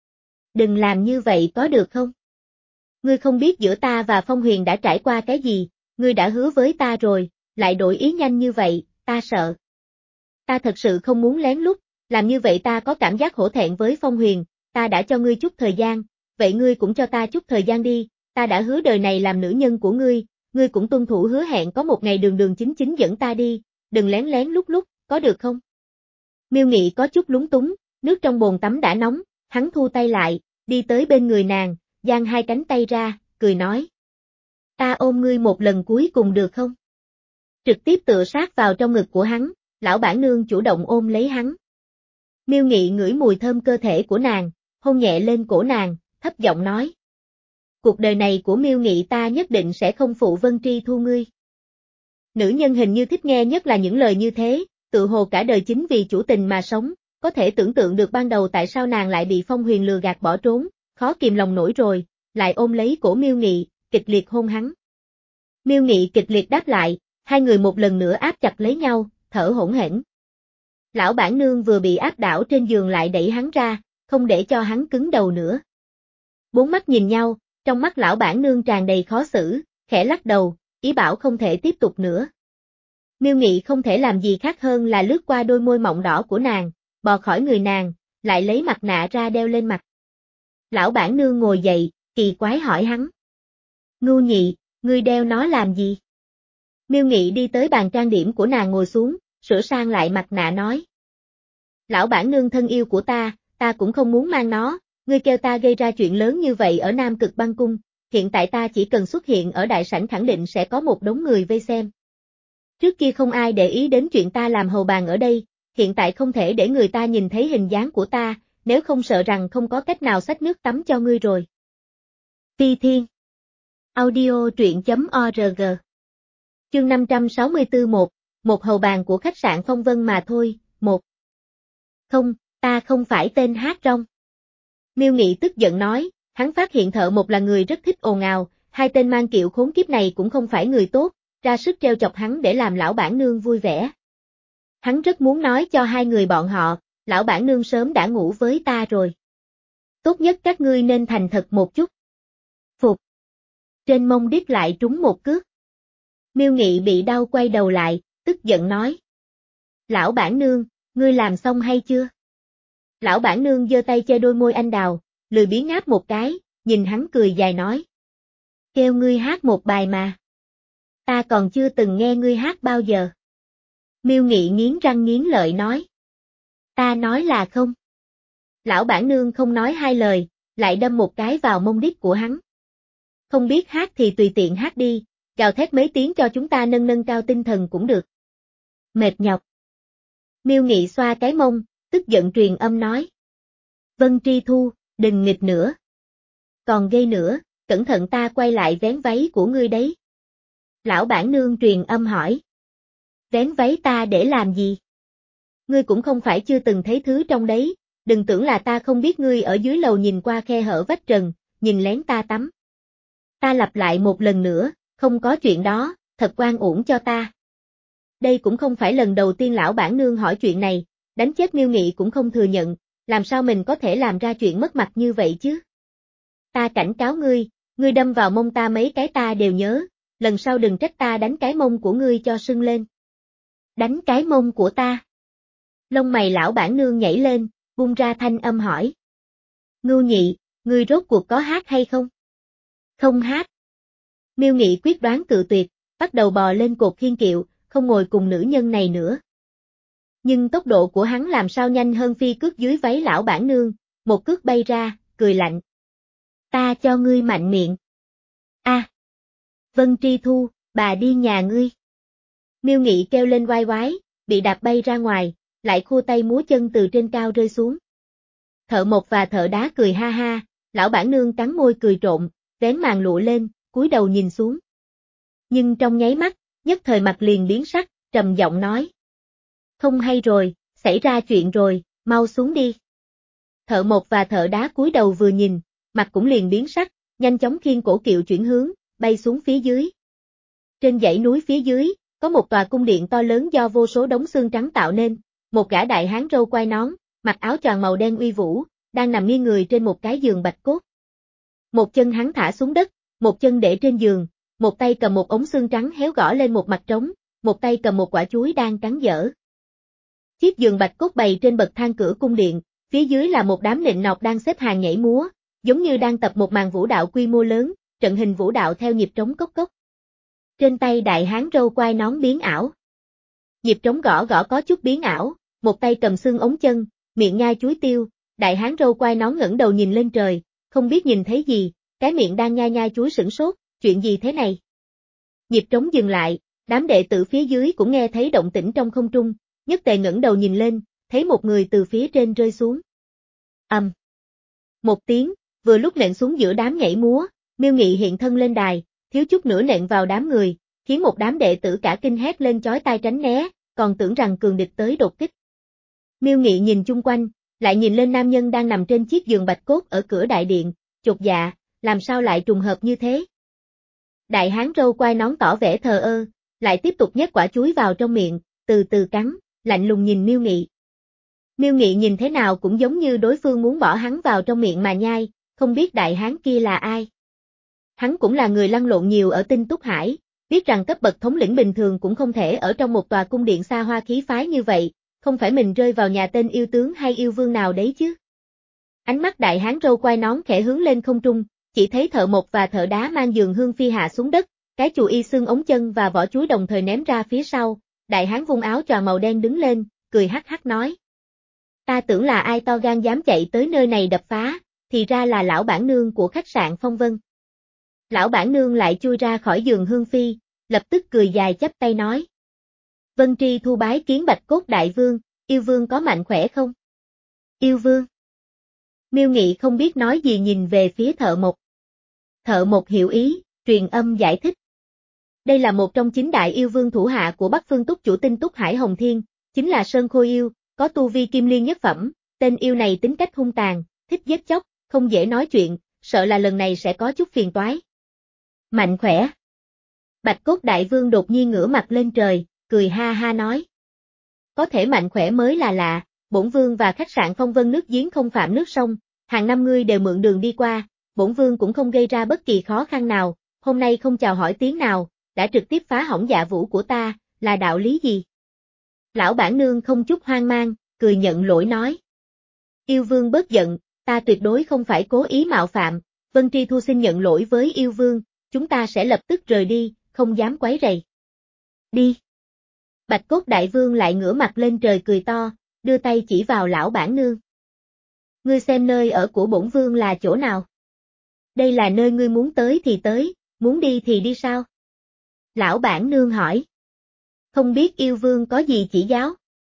A: Đừng làm như vậy có được không? Ngươi không biết giữa ta và Phong Huyền đã trải qua cái gì, ngươi đã hứa với ta rồi, lại đổi ý nhanh như vậy, ta sợ. Ta thật sự không muốn lén lút, làm như vậy ta có cảm giác hổ thẹn với Phong Huyền, ta đã cho ngươi chút thời gian, vậy ngươi cũng cho ta chút thời gian đi, ta đã hứa đời này làm nữ nhân của ngươi, ngươi cũng tuân thủ hứa hẹn có một ngày đường đường chính chính dẫn ta đi, đừng lén lén lút lút, có được không? Miêu Nghị có chút lúng túng, nước trong bồn tắm đã nóng, hắn thu tay lại, đi tới bên người nàng, dang hai cánh tay ra, cười nói. Ta ôm ngươi một lần cuối cùng được không? Trực tiếp tựa sát vào trong ngực của hắn, lão bản nương chủ động ôm lấy hắn. Miêu Nghị ngửi mùi thơm cơ thể của nàng, hôn nhẹ lên cổ nàng, thấp giọng nói. Cuộc đời này của Miêu Nghị ta nhất định sẽ không phụ Vân Tri Thu ngươi. Nữ nhân hình như thích nghe nhất là những lời như thế, tự hồ cả đời chính vì chủ tình mà sống, có thể tưởng tượng được ban đầu tại sao nàng lại bị Phong Huyền lừa gạt bỏ trốn, khó kìm lòng nổi rồi, lại ôm lấy cổ Miêu Nghị, kịch liệt hôn hắn. Miêu Nghị kịch liệt đáp lại, hai người một lần nữa áp chặt lấy nhau, thở hổn hển. Lão bản nương vừa bị áp đảo trên giường lại đẩy hắn ra, không để cho hắn cứng đầu nữa. Bốn mắt nhìn nhau, trong mắt lão bản nương tràn đầy khó xử, khẽ lắc đầu, ý bảo không thể tiếp tục nữa. Miêu Nghị không thể làm gì khác hơn là lướt qua đôi môi mọng đỏ của nàng, bò khỏi người nàng, lại lấy mặt nạ ra đeo lên mặt. Lão bản nương ngồi dậy, kỳ quái hỏi hắn. Ngưu Nhị, ngươi đeo nó làm gì? Miêu Nghị đi tới bàn trang điểm của nàng ngồi xuống, sửa sang lại mặt nạ nói. Lão bản nương thân yêu của ta, ta cũng không muốn mang nó, ngươi kêu ta gây ra chuyện lớn như vậy ở Nam Cực Băng Cung, hiện tại ta chỉ cần xuất hiện ở đại sảnh khẳng định sẽ có một đống người vây xem. Trước kia không ai để ý đến chuyện ta làm hầu bàn ở đây, hiện tại không thể để người ta nhìn thấy hình dáng của ta, nếu không sợ rằng không có cách nào xách nước tắm cho ngươi rồi. Phi Thiên Audio truyện chấm org Chương năm trăm sáu mươi tư một, một hầu bàn của khách sạn Phong Vân mà thôi, một. Không, ta không phải tên hát rong. Miêu Nghị tức giận nói, hắn phát hiện Thợ Một là người rất thích ồn ào, hai tên mang kiệu khốn kiếp này cũng không phải người tốt, ra sức treo chọc hắn để làm lão bản nương vui vẻ. Hắn rất muốn nói cho hai người bọn họ, lão bản nương sớm đã ngủ với ta rồi. Tốt nhất các ngươi nên thành thật một chút. Phục. Trên mông đít lại trúng một cước. Miêu Nghị bị đau quay đầu lại, tức giận nói. Lão bản nương, ngươi làm xong hay chưa? Lão bản nương giơ tay che đôi môi anh đào, lười biếng ngáp một cái, nhìn hắn cười dài nói. Kêu ngươi hát một bài mà. Ta còn chưa từng nghe ngươi hát bao giờ. Miêu Nghị nghiến răng nghiến lợi nói. Ta nói là không. Lão bản nương không nói hai lời, lại đâm một cái vào mông đít của hắn. Không biết hát thì tùy tiện hát đi, gào thét mấy tiếng cho chúng ta nâng nâng cao tinh thần cũng được. Mệt nhọc. Miêu Nghị xoa cái mông, tức giận truyền âm nói. Vân Tri Thu, đừng nghịch nữa. Còn gây nữa, cẩn thận ta quay lại vén váy của ngươi đấy. Lão bản nương truyền âm hỏi. Vén váy ta để làm gì? Ngươi cũng không phải chưa từng thấy thứ trong đấy, đừng tưởng là ta không biết ngươi ở dưới lầu nhìn qua khe hở vách trần, nhìn lén ta tắm. Ta lặp lại một lần nữa, không có chuyện đó, thật oan uổng cho ta. Đây cũng không phải lần đầu tiên lão bản nương hỏi chuyện này, đánh chết Miêu Nghị cũng không thừa nhận, làm sao mình có thể làm ra chuyện mất mặt như vậy chứ? Ta cảnh cáo ngươi, ngươi đâm vào mông ta mấy cái ta đều nhớ, lần sau đừng trách ta đánh cái mông của ngươi cho sưng lên. Đánh cái mông của ta. Lông mày lão bản nương nhảy lên, bung ra thanh âm hỏi. Ngưu Nhị, ngươi rốt cuộc có hát hay không? Không hát. Miêu Nghị quyết đoán cự tuyệt, bắt đầu bò lên cột khiên kiệu, không ngồi cùng nữ nhân này nữa. Nhưng tốc độ của hắn làm sao nhanh hơn phi cước dưới váy lão bản nương, một cước bay ra, cười lạnh. Ta cho ngươi mạnh miệng. A. À. Vân Tri Thu, bà đi nhà ngươi. Miêu Nghị kêu lên oai oái, bị đạp bay ra ngoài, lại khua tay múa chân từ trên cao rơi xuống. Thợ Mộc và Thợ Đá cười ha ha, lão bản nương cắn môi cười trộm, vén màn lụa lên, cúi đầu nhìn xuống. Nhưng trong nháy mắt, nhất thời mặt liền biến sắc, trầm giọng nói. Không hay rồi, xảy ra chuyện rồi, mau xuống đi. Thợ Mộc và Thợ Đá cúi đầu vừa nhìn, mặt cũng liền biến sắc, nhanh chóng khiêng cổ kiệu chuyển hướng, bay xuống phía dưới. Trên dãy núi phía dưới, có một tòa cung điện to lớn do vô số đống xương trắng tạo nên, một gã đại hán râu quai nón, mặc áo choàng màu đen uy vũ, đang nằm nghiêng người trên một cái giường bạch cốt. Một chân hắn thả xuống đất, một chân để trên giường, một tay cầm một ống xương trắng héo gõ lên một mặt trống, một tay cầm một quả chuối đang cắn dở. Chiếc giường bạch cốt bày trên bậc thang cửa cung điện, phía dưới là một đám nịnh nọt đang xếp hàng nhảy múa, giống như đang tập một màn vũ đạo quy mô lớn, trận hình vũ đạo theo nhịp trống cốc cốc. Trên tay đại hán râu quai nón biến ảo. Nhịp trống gõ gõ có chút biến ảo, một tay cầm xương ống chân, miệng nhai chuối tiêu, đại hán râu quai nón ngẩng đầu nhìn lên trời, không biết nhìn thấy gì, cái miệng đang nhai nhai chuối sửng sốt, chuyện gì thế này? Nhịp trống dừng lại, đám đệ tử phía dưới cũng nghe thấy động tĩnh trong không trung, nhất tề ngẩng đầu nhìn lên, thấy một người từ phía trên rơi xuống. Ầm. Um. Một tiếng, vừa lúc nện xuống giữa đám nhảy múa, Miêu Nghị hiện thân lên đài, thiếu chút nữa nện vào đám người, khiến một đám đệ tử cả kinh hét lên chói tai tránh né, còn tưởng rằng cường địch tới đột kích. Miêu Nghị nhìn chung quanh, lại nhìn lên nam nhân đang nằm trên chiếc giường bạch cốt ở cửa đại điện, chột dạ, làm sao lại trùng hợp như thế? Đại hán râu quai nón tỏ vẻ thờ ơ, lại tiếp tục nhét quả chuối vào trong miệng, từ từ cắn, lạnh lùng nhìn Miêu Nghị. Miêu Nghị nhìn thế nào cũng giống như đối phương muốn bỏ hắn vào trong miệng mà nhai, không biết đại hán kia là ai. Hắn cũng là người lăn lộn nhiều ở Tinh Túc Hải, biết rằng cấp bậc thống lĩnh bình thường cũng không thể ở trong một tòa cung điện xa hoa khí phái như vậy, không phải mình rơi vào nhà tên yêu tướng hay yêu vương nào đấy chứ. Ánh mắt đại hán râu quai nón khẽ hướng lên không trung, chỉ thấy thợ mộc và thợ đá mang giường hương phi hạ xuống đất, cái chù y xương ống chân và vỏ chuối đồng thời ném ra phía sau, đại hán vung áo choàng màu đen đứng lên, cười hắc hắc nói. Ta tưởng là ai to gan dám chạy tới nơi này đập phá, thì ra là lão bản nương của khách sạn Phong Vân. Lão bản nương lại chui ra khỏi giường hương phi, lập tức cười dài chắp tay nói. Vân Tri thu bái kiến bạch cốt đại vương, yêu vương có mạnh khỏe không? Yêu vương. Miêu Nghị không biết nói gì nhìn về phía thợ mộc. Thợ mộc hiểu ý, truyền âm giải thích. Đây là một trong chín đại yêu vương thủ hạ của Bắc Phương Túc chủ Tinh Túc Hải Hồng Thiên, chính là Sơn Khôi yêu, có tu vi kim liên nhất phẩm, tên yêu này tính cách hung tàn, thích giết chóc, không dễ nói chuyện, sợ là lần này sẽ có chút phiền toái. Mạnh khỏe. Bạch cốt đại vương đột nhiên ngửa mặt lên trời, cười ha ha nói. Có thể mạnh khỏe mới là lạ, bổn vương và khách sạn Phong Vân nước giếng không phạm nước sông, hàng năm ngươi đều mượn đường đi qua, bổn vương cũng không gây ra bất kỳ khó khăn nào, hôm nay không chào hỏi tiếng nào, đã trực tiếp phá hỏng dạ vũ của ta, là đạo lý gì? Lão bản nương không chút hoang mang, cười nhận lỗi nói. Yêu vương bớt giận, ta tuyệt đối không phải cố ý mạo phạm, Vân Tri Thu xin nhận lỗi với yêu vương, chúng ta sẽ lập tức rời đi, không dám quấy rầy. Đi. Bạch cốt đại vương lại ngửa mặt lên trời cười to, đưa tay chỉ vào lão bản nương. Ngươi xem nơi ở của bổn vương là chỗ nào? Đây là nơi ngươi muốn tới thì tới, muốn đi thì đi sao? Lão bản nương hỏi. Không biết yêu vương có gì chỉ giáo?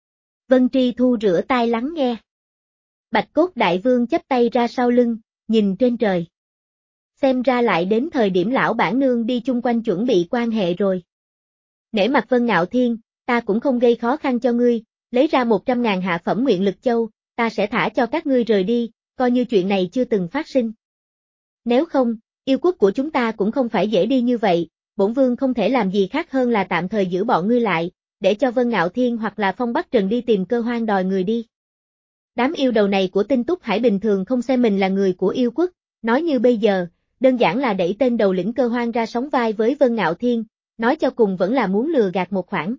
A: Vân Tri Thu rửa tai lắng nghe. Bạch cốt đại vương chắp tay ra sau lưng, nhìn trên trời. Xem ra lại đến thời điểm lão bản nương đi chung quanh chuẩn bị quan hệ rồi. Nể mặt Vân Ngạo Thiên, ta cũng không gây khó khăn cho ngươi, lấy ra một trăm ngàn hạ phẩm nguyện lực châu, ta sẽ thả cho các ngươi rời đi, coi như chuyện này chưa từng phát sinh. Nếu không, yêu quốc của chúng ta cũng không phải dễ đi như vậy, bổn vương không thể làm gì khác hơn là tạm thời giữ bọn ngươi lại, để cho Vân Ngạo Thiên hoặc là Phong Bắc Trần đi tìm Cơ Hoang đòi người đi. Đám yêu đầu này của Tinh Túc Hải bình thường không xem mình là người của yêu quốc, nói như bây giờ, đơn giản là đẩy tên đầu lĩnh Cơ Hoang ra sóng vai với Vân Ngạo Thiên, nói cho cùng vẫn là muốn lừa gạt một khoản.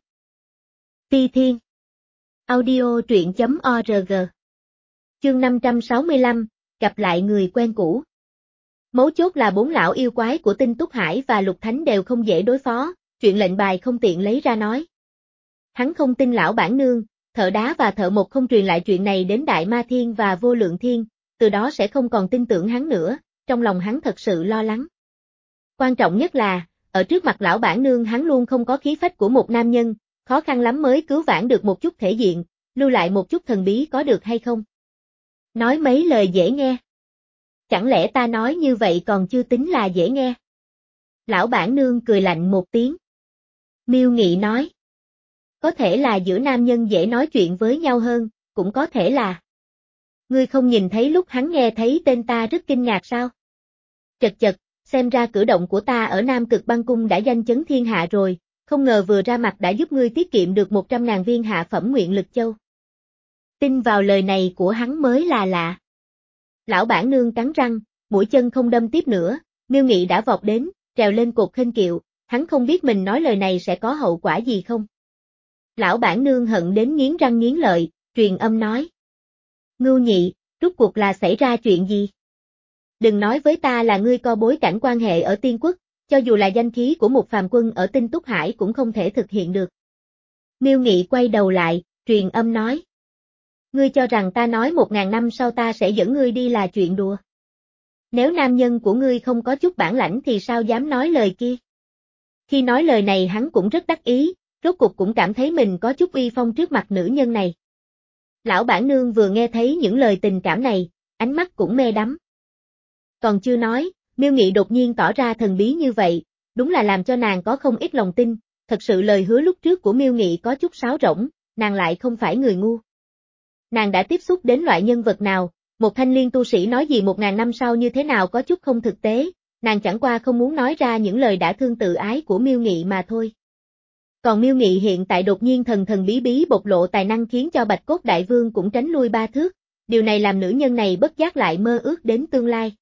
A: Phi Thiên. Audio truyện chấm org. Chương năm trăm sáu mươi lăm, gặp lại người quen cũ. Mấu chốt là bốn lão yêu quái của Tinh Túc Hải và Lục Thánh đều không dễ đối phó, chuyện lệnh bài không tiện lấy ra nói. Hắn không tin lão bản nương, thợ đá và thợ mộc không truyền lại chuyện này đến Đại Ma Thiên và Vô Lượng Thiên, từ đó sẽ không còn tin tưởng hắn nữa, trong lòng hắn thật sự lo lắng. Quan trọng nhất là, ở trước mặt lão bản nương hắn luôn không có khí phách của một nam nhân, khó khăn lắm mới cứu vãn được một chút thể diện, lưu lại một chút thần bí có được hay không? Nói mấy lời dễ nghe. Chẳng lẽ ta nói như vậy còn chưa tính là dễ nghe? Lão bản nương cười lạnh một tiếng. Miêu Nghị nói. Có thể là giữa nam nhân dễ nói chuyện với nhau hơn, cũng có thể là. Ngươi không nhìn thấy lúc hắn nghe thấy tên ta rất kinh ngạc sao? Chật chật, xem ra cử động của ta ở Nam Cực Băng Cung đã danh chấn thiên hạ rồi, không ngờ vừa ra mặt đã giúp ngươi tiết kiệm được một trăm ngàn viên hạ phẩm nguyện lực châu. Tin vào lời này của hắn mới là lạ. Lão bản nương cắn răng, mũi chân không đâm tiếp nữa, Miêu Nghị đã vọt đến, trèo lên cột khênh kiệu, hắn không biết mình nói lời này sẽ có hậu quả gì không. Lão bản nương hận đến nghiến răng nghiến lợi, truyền âm nói. Ngưu Nhị, rốt cuộc là xảy ra chuyện gì? Đừng nói với ta là ngươi có bối cảnh quan hệ ở tiên quốc, cho dù là danh khí của một phàm quân ở Tinh Túc Hải cũng không thể thực hiện được. Miêu Nghị quay đầu lại, truyền âm nói. Ngươi cho rằng ta nói một ngàn năm sau ta sẽ dẫn ngươi đi là chuyện đùa. Nếu nam nhân của ngươi không có chút bản lãnh thì sao dám nói lời kia? Khi nói lời này hắn cũng rất đắc ý, rốt cuộc cũng cảm thấy mình có chút uy phong trước mặt nữ nhân này. Lão bản nương vừa nghe thấy những lời tình cảm này, ánh mắt cũng mê đắm. Còn chưa nói, Miêu Nghị đột nhiên tỏ ra thần bí như vậy, đúng là làm cho nàng có không ít lòng tin, thật sự lời hứa lúc trước của Miêu Nghị có chút sáo rỗng, nàng lại không phải người ngu. Nàng đã tiếp xúc đến loại nhân vật nào, một thanh liên tu sĩ nói gì một ngàn năm sau như thế nào có chút không thực tế, nàng chẳng qua không muốn nói ra những lời đã thương tự ái của Miêu Nghị mà thôi. Còn Miêu Nghị hiện tại đột nhiên thần thần bí bí bộc lộ tài năng khiến cho Bạch Cốt Đại Vương cũng tránh lui ba thước, điều này làm nữ nhân này bất giác lại mơ ước đến tương lai.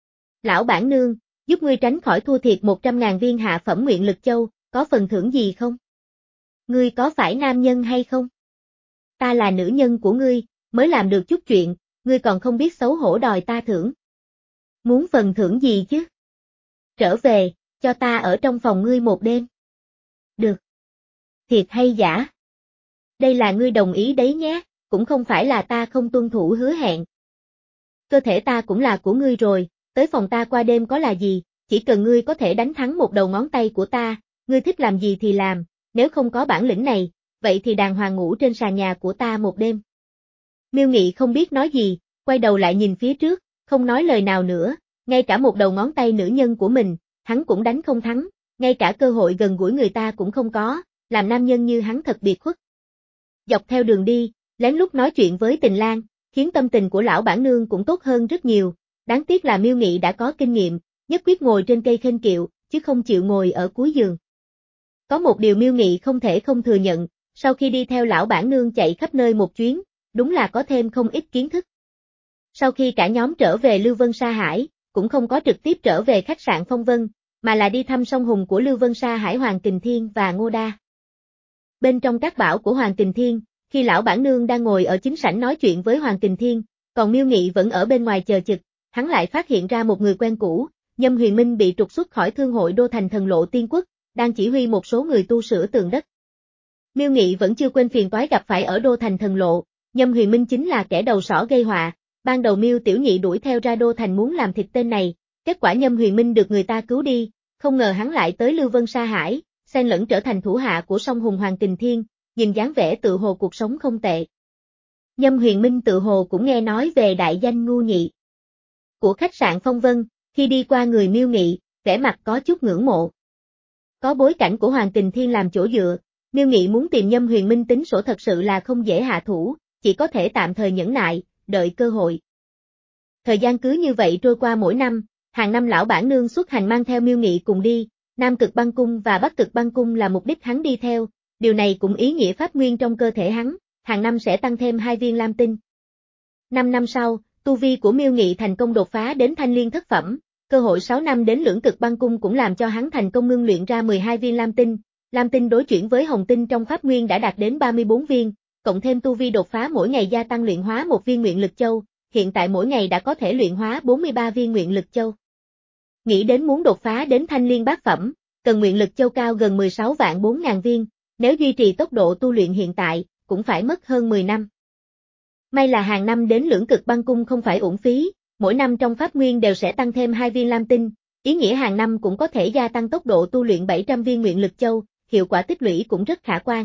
A: Lão bản nương, giúp ngươi tránh khỏi thua thiệt một trăm ngàn viên hạ phẩm nguyện lực châu, có phần thưởng gì không? Ngươi có phải nam nhân hay không? Ta là nữ nhân của ngươi, mới làm được chút chuyện, ngươi còn không biết xấu hổ đòi ta thưởng. Muốn phần thưởng gì chứ? Trở về, cho ta ở trong phòng ngươi một đêm. Được. Thiệt hay giả? Đây là ngươi đồng ý đấy nhé, cũng không phải là ta không tuân thủ hứa hẹn. Cơ thể ta cũng là của ngươi rồi, tới phòng ta qua đêm có là gì, chỉ cần ngươi có thể đánh thắng một đầu ngón tay của ta, ngươi thích làm gì thì làm, nếu không có bản lĩnh này, vậy thì đàng hoàng ngủ trên sàn nhà của ta một đêm. Miêu Nghị không biết nói gì, quay đầu lại nhìn phía trước, không nói lời nào nữa, ngay cả một đầu ngón tay nữ nhân của mình, hắn cũng đánh không thắng, ngay cả cơ hội gần gũi người ta cũng không có, làm nam nhân như hắn thật biệt khuất. Dọc theo đường đi, lén lút nói chuyện với Tình Lang, khiến tâm tình của lão bản nương cũng tốt hơn rất nhiều, đáng tiếc là Miêu Nghị đã có kinh nghiệm, nhất quyết ngồi trên cây khênh kiệu, chứ không chịu ngồi ở cuối giường. Có một điều Miêu Nghị không thể không thừa nhận, sau khi đi theo lão bản nương chạy khắp nơi một chuyến, đúng là có thêm không ít kiến thức. Sau khi cả nhóm trở về Lưu Vân Sa Hải, cũng không có trực tiếp trở về khách sạn Phong Vân, mà là đi thăm song hùng của Lưu Vân Sa Hải Hoàng Kình Thiên và Ngô Đa. Bên trong các bảo của Hoàng Kình Thiên, khi lão bản nương đang ngồi ở chính sảnh nói chuyện với Hoàng Kình Thiên, còn Miêu Nghị vẫn ở bên ngoài chờ chực, hắn lại phát hiện ra một người quen cũ, Nhâm Huyền Minh bị trục xuất khỏi thương hội Đô Thành Thần Lộ Tiên Quốc, đang chỉ huy một số người tu sửa tường đất. Miêu Nghị vẫn chưa quên phiền toái gặp phải ở Đô Thành Thần Lộ, Nhâm Huyền Minh chính là kẻ đầu sỏ gây họa, ban đầu Miêu Tiểu Nhị đuổi theo ra Đô Thành muốn làm thịt tên này, kết quả Nhâm Huyền Minh được người ta cứu đi, không ngờ hắn lại tới Lưu Vân Sa Hải, xen lẫn trở thành thủ hạ của song hùng Hoàng Kình Thiên, nhìn dáng vẻ tự hồ cuộc sống không tệ. Nhâm Huyền Minh tự hồ cũng nghe nói về đại danh ngu nhị của khách sạn Phong Vân, khi đi qua người Miêu Nghị, vẻ mặt có chút ngưỡng mộ. Có bối cảnh của Hoàng Kình Thiên làm chỗ dựa, Miêu Nghị muốn tìm Nhâm Huyền Minh tính sổ thật sự là không dễ hạ thủ, chỉ có thể tạm thời nhẫn nại, đợi cơ hội. Thời gian cứ như vậy trôi qua mỗi năm, hàng năm lão bản nương xuất hành mang theo Miêu Nghị cùng đi, Nam Cực Băng Cung và Bắc Cực Băng Cung là mục đích hắn đi theo, điều này cũng ý nghĩa pháp nguyên trong cơ thể hắn, hàng năm sẽ tăng thêm hai viên lam tinh. Năm năm sau, tu vi của Miêu Nghị thành công đột phá đến thanh liên thất phẩm, cơ hội sáu năm đến Lưỡng Cực Băng Cung cũng làm cho hắn thành công ngưng luyện ra mười hai viên lam tinh, lam tinh đối chuyển với hồng tinh trong pháp nguyên đã đạt đến ba mươi bốn viên, cộng thêm tu vi đột phá mỗi ngày gia tăng luyện hóa một viên nguyện lực châu, hiện tại mỗi ngày đã có thể luyện hóa bốn mươi ba viên nguyện lực châu. Nghĩ đến muốn đột phá đến thanh liên bát phẩm, cần nguyện lực châu cao gần mười sáu vạn bốn ngàn viên, nếu duy trì tốc độ tu luyện hiện tại, cũng phải mất hơn mười năm. May là hàng năm đến Lưỡng Cực Băng Cung không phải uổng phí, mỗi năm trong pháp nguyên đều sẽ tăng thêm hai viên lam tinh, ý nghĩa hàng năm cũng có thể gia tăng tốc độ tu luyện bảy trăm viên nguyện lực châu, hiệu quả tích lũy cũng rất khả quan.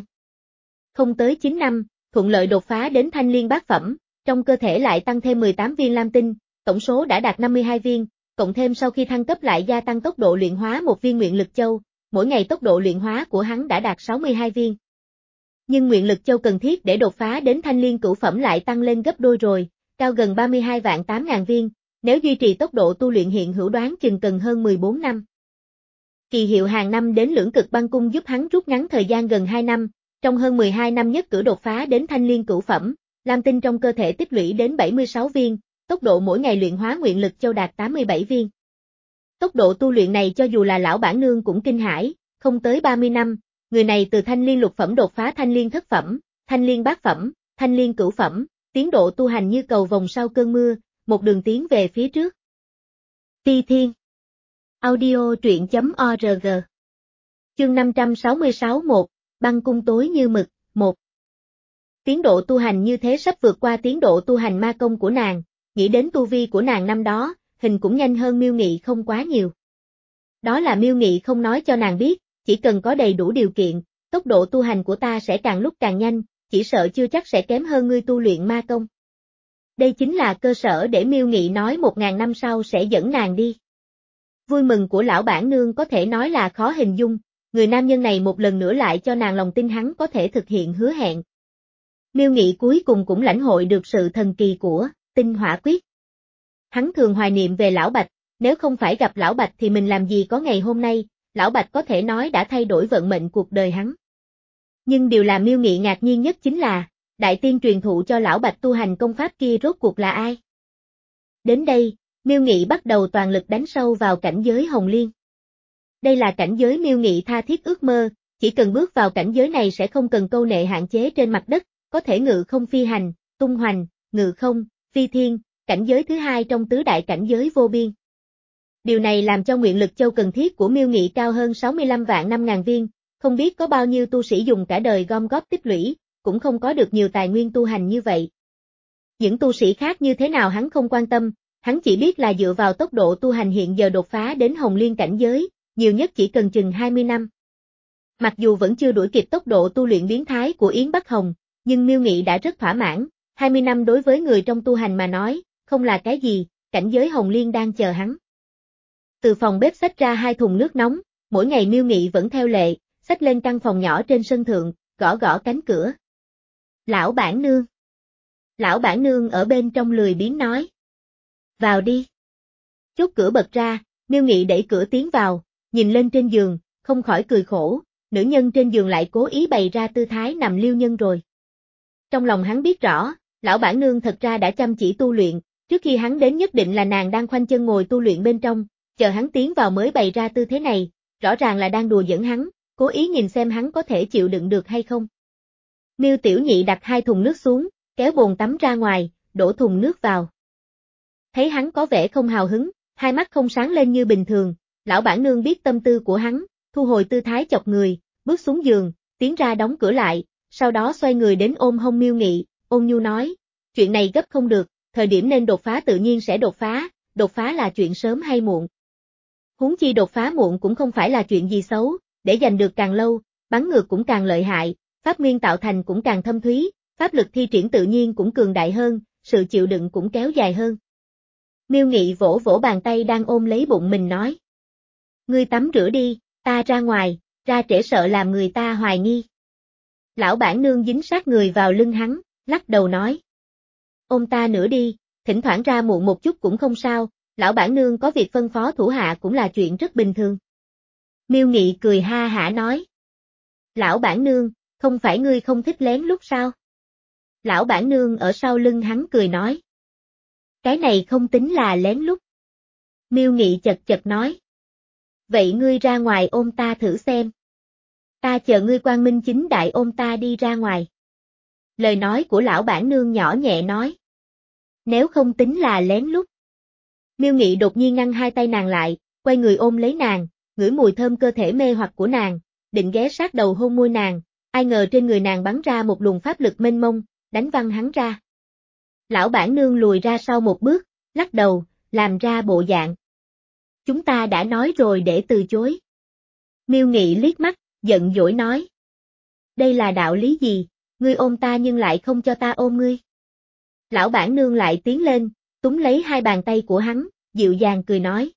A: Không tới chín năm, thuận lợi đột phá đến thanh liên bát phẩm, trong cơ thể lại tăng thêm mười tám viên lam tinh, tổng số đã đạt năm mươi hai viên, cộng thêm sau khi thăng cấp lại gia tăng tốc độ luyện hóa một viên nguyện lực châu, mỗi ngày tốc độ luyện hóa của hắn đã đạt sáu mươi hai viên. Nhưng nguyện lực châu cần thiết để đột phá đến thanh liên cửu phẩm lại tăng lên gấp đôi rồi, cao gần ba mươi hai vạn tám ngàn viên, nếu duy trì tốc độ tu luyện hiện hữu đoán chừng cần hơn mười bốn năm. Kỳ hiệu hàng năm đến Lưỡng Cực Băng Cung giúp hắn rút ngắn thời gian gần hai năm, trong hơn mười hai năm nhất cử đột phá đến thanh liên cửu phẩm, lam tinh trong cơ thể tích lũy đến bảy mươi sáu viên, tốc độ mỗi ngày luyện hóa nguyện lực châu đạt tám mươi bảy viên. Tốc độ tu luyện này cho dù là lão bản nương cũng kinh hãi, không tới ba mươi năm, người này từ thanh liên lục phẩm đột phá thanh liên thất phẩm, thanh liên bát phẩm, thanh liên cửu phẩm, tiến độ tu hành như cầu vồng sau cơn mưa, một đường tiến về phía trước. Phi Thiên. Audio truyện chấm org. Chương năm trăm sáu mươi sáu một, băng cung tối như mực, một. Tiến độ tu hành như thế sắp vượt qua tiến độ tu hành ma công của nàng, nghĩ đến tu vi của nàng năm đó, hình cũng nhanh hơn Miêu Nghị không quá nhiều. Đó là Miêu Nghị không nói cho nàng biết, chỉ cần có đầy đủ điều kiện, tốc độ tu hành của ta sẽ càng lúc càng nhanh, chỉ sợ chưa chắc sẽ kém hơn ngươi tu luyện ma công. Đây chính là cơ sở để Miêu Nghị nói một ngàn năm sau sẽ dẫn nàng đi. Vui mừng của lão bản nương có thể nói là khó hình dung, người nam nhân này một lần nữa lại cho nàng lòng tin hắn có thể thực hiện hứa hẹn. Miêu Nghị cuối cùng cũng lãnh hội được sự thần kỳ của tinh hỏa quyết. Hắn thường hoài niệm về lão Bạch, nếu không phải gặp lão Bạch thì mình làm gì có ngày hôm nay, lão Bạch có thể nói đã thay đổi vận mệnh cuộc đời hắn. Nhưng điều làm Miêu Nghị ngạc nhiên nhất chính là, đại tiên truyền thụ cho lão Bạch tu hành công pháp kia rốt cuộc là ai? Đến đây, Miêu Nghị bắt đầu toàn lực đánh sâu vào cảnh giới Hồng Liên. Đây là cảnh giới Miêu Nghị tha thiết ước mơ, chỉ cần bước vào cảnh giới này sẽ không cần câu nệ hạn chế trên mặt đất, có thể ngự không phi hành, tung hoành, ngự không, phi thiên, cảnh giới thứ hai trong tứ đại cảnh giới vô biên. Điều này làm cho nguyện lực châu cần thiết của Miêu Nghị cao hơn sáu mươi lăm vạn năm ngàn viên, không biết có bao nhiêu tu sĩ dùng cả đời gom góp tích lũy, cũng không có được nhiều tài nguyên tu hành như vậy. Những tu sĩ khác như thế nào hắn không quan tâm, hắn chỉ biết là dựa vào tốc độ tu hành hiện giờ đột phá đến Hồng Liên cảnh giới, nhiều nhất chỉ cần chừng hai mươi năm. Mặc dù vẫn chưa đuổi kịp tốc độ tu luyện biến thái của Yến Bắc Hồng, nhưng Miêu Nghị đã rất thỏa mãn, hai mươi năm đối với người trong tu hành mà nói, không là cái gì, cảnh giới Hồng Liên đang chờ hắn. Từ phòng bếp xách ra hai thùng nước nóng, mỗi ngày Miêu Nghị vẫn theo lệ, xách lên căn phòng nhỏ trên sân thượng, gõ gõ cánh cửa. Lão bản nương. Lão bản nương ở bên trong lười biếng nói. Vào đi. Chốt cửa bật ra, Miêu Nghị đẩy cửa tiến vào, nhìn lên trên giường, không khỏi cười khổ, nữ nhân trên giường lại cố ý bày ra tư thái nằm liêu nhân rồi. Trong lòng hắn biết rõ, lão bản nương thật ra đã chăm chỉ tu luyện, trước khi hắn đến nhất định là nàng đang khoanh chân ngồi tu luyện bên trong, chờ hắn tiến vào mới bày ra tư thế này, rõ ràng là đang đùa giỡn hắn, cố ý nhìn xem hắn có thể chịu đựng được hay không. Miêu Tiểu Nhị đặt hai thùng nước xuống, kéo bồn tắm ra ngoài, đổ thùng nước vào. Thấy hắn có vẻ không hào hứng, hai mắt không sáng lên như bình thường, lão bản nương biết tâm tư của hắn, thu hồi tư thái chọc người, bước xuống giường, tiến ra đóng cửa lại, sau đó xoay người đến ôm hông Miêu Nghị, ôn nhu nói, chuyện này gấp không được, thời điểm nên đột phá tự nhiên sẽ đột phá, đột phá là chuyện sớm hay muộn. Huống chi đột phá muộn cũng không phải là chuyện gì xấu, để giành được càng lâu, bắn ngược cũng càng lợi hại, pháp nguyên tạo thành cũng càng thâm thúy, pháp lực thi triển tự nhiên cũng cường đại hơn, sự chịu đựng cũng kéo dài hơn. Miêu Nghị vỗ vỗ bàn tay đang ôm lấy bụng mình nói. Ngươi tắm rửa đi, ta ra ngoài, ra trễ sợ làm người ta hoài nghi. Lão bản nương dính sát người vào lưng hắn, lắc đầu nói. Ôm ta nữa đi, thỉnh thoảng ra muộn một chút cũng không sao, lão bản nương có việc phân phó thủ hạ cũng là chuyện rất bình thường. Miêu Nghị cười ha hả nói. Lão bản nương, không phải ngươi không thích lén lút sao? Lão bản nương ở sau lưng hắn cười nói. Cái này không tính là lén lút. Miêu Nghị chật chật nói. Vậy ngươi ra ngoài ôm ta thử xem. Ta chờ ngươi quang minh chính đại ôm ta đi ra ngoài. Lời nói của lão bản nương nhỏ nhẹ nói. Nếu không tính là lén lút. Miêu Nghị đột nhiên ngăn hai tay nàng lại, quay người ôm lấy nàng, ngửi mùi thơm cơ thể mê hoặc của nàng, định ghé sát đầu hôn môi nàng, ai ngờ trên người nàng bắn ra một luồng pháp lực mênh mông, đánh văng hắn ra. Lão bản nương lùi ra sau một bước, lắc đầu, làm ra bộ dạng. Chúng ta đã nói rồi để từ chối. Miêu Nghị liếc mắt, giận dỗi nói. Đây là đạo lý gì, ngươi ôm ta nhưng lại không cho ta ôm ngươi. Lão bản nương lại tiến lên, túm lấy hai bàn tay của hắn, dịu dàng cười nói.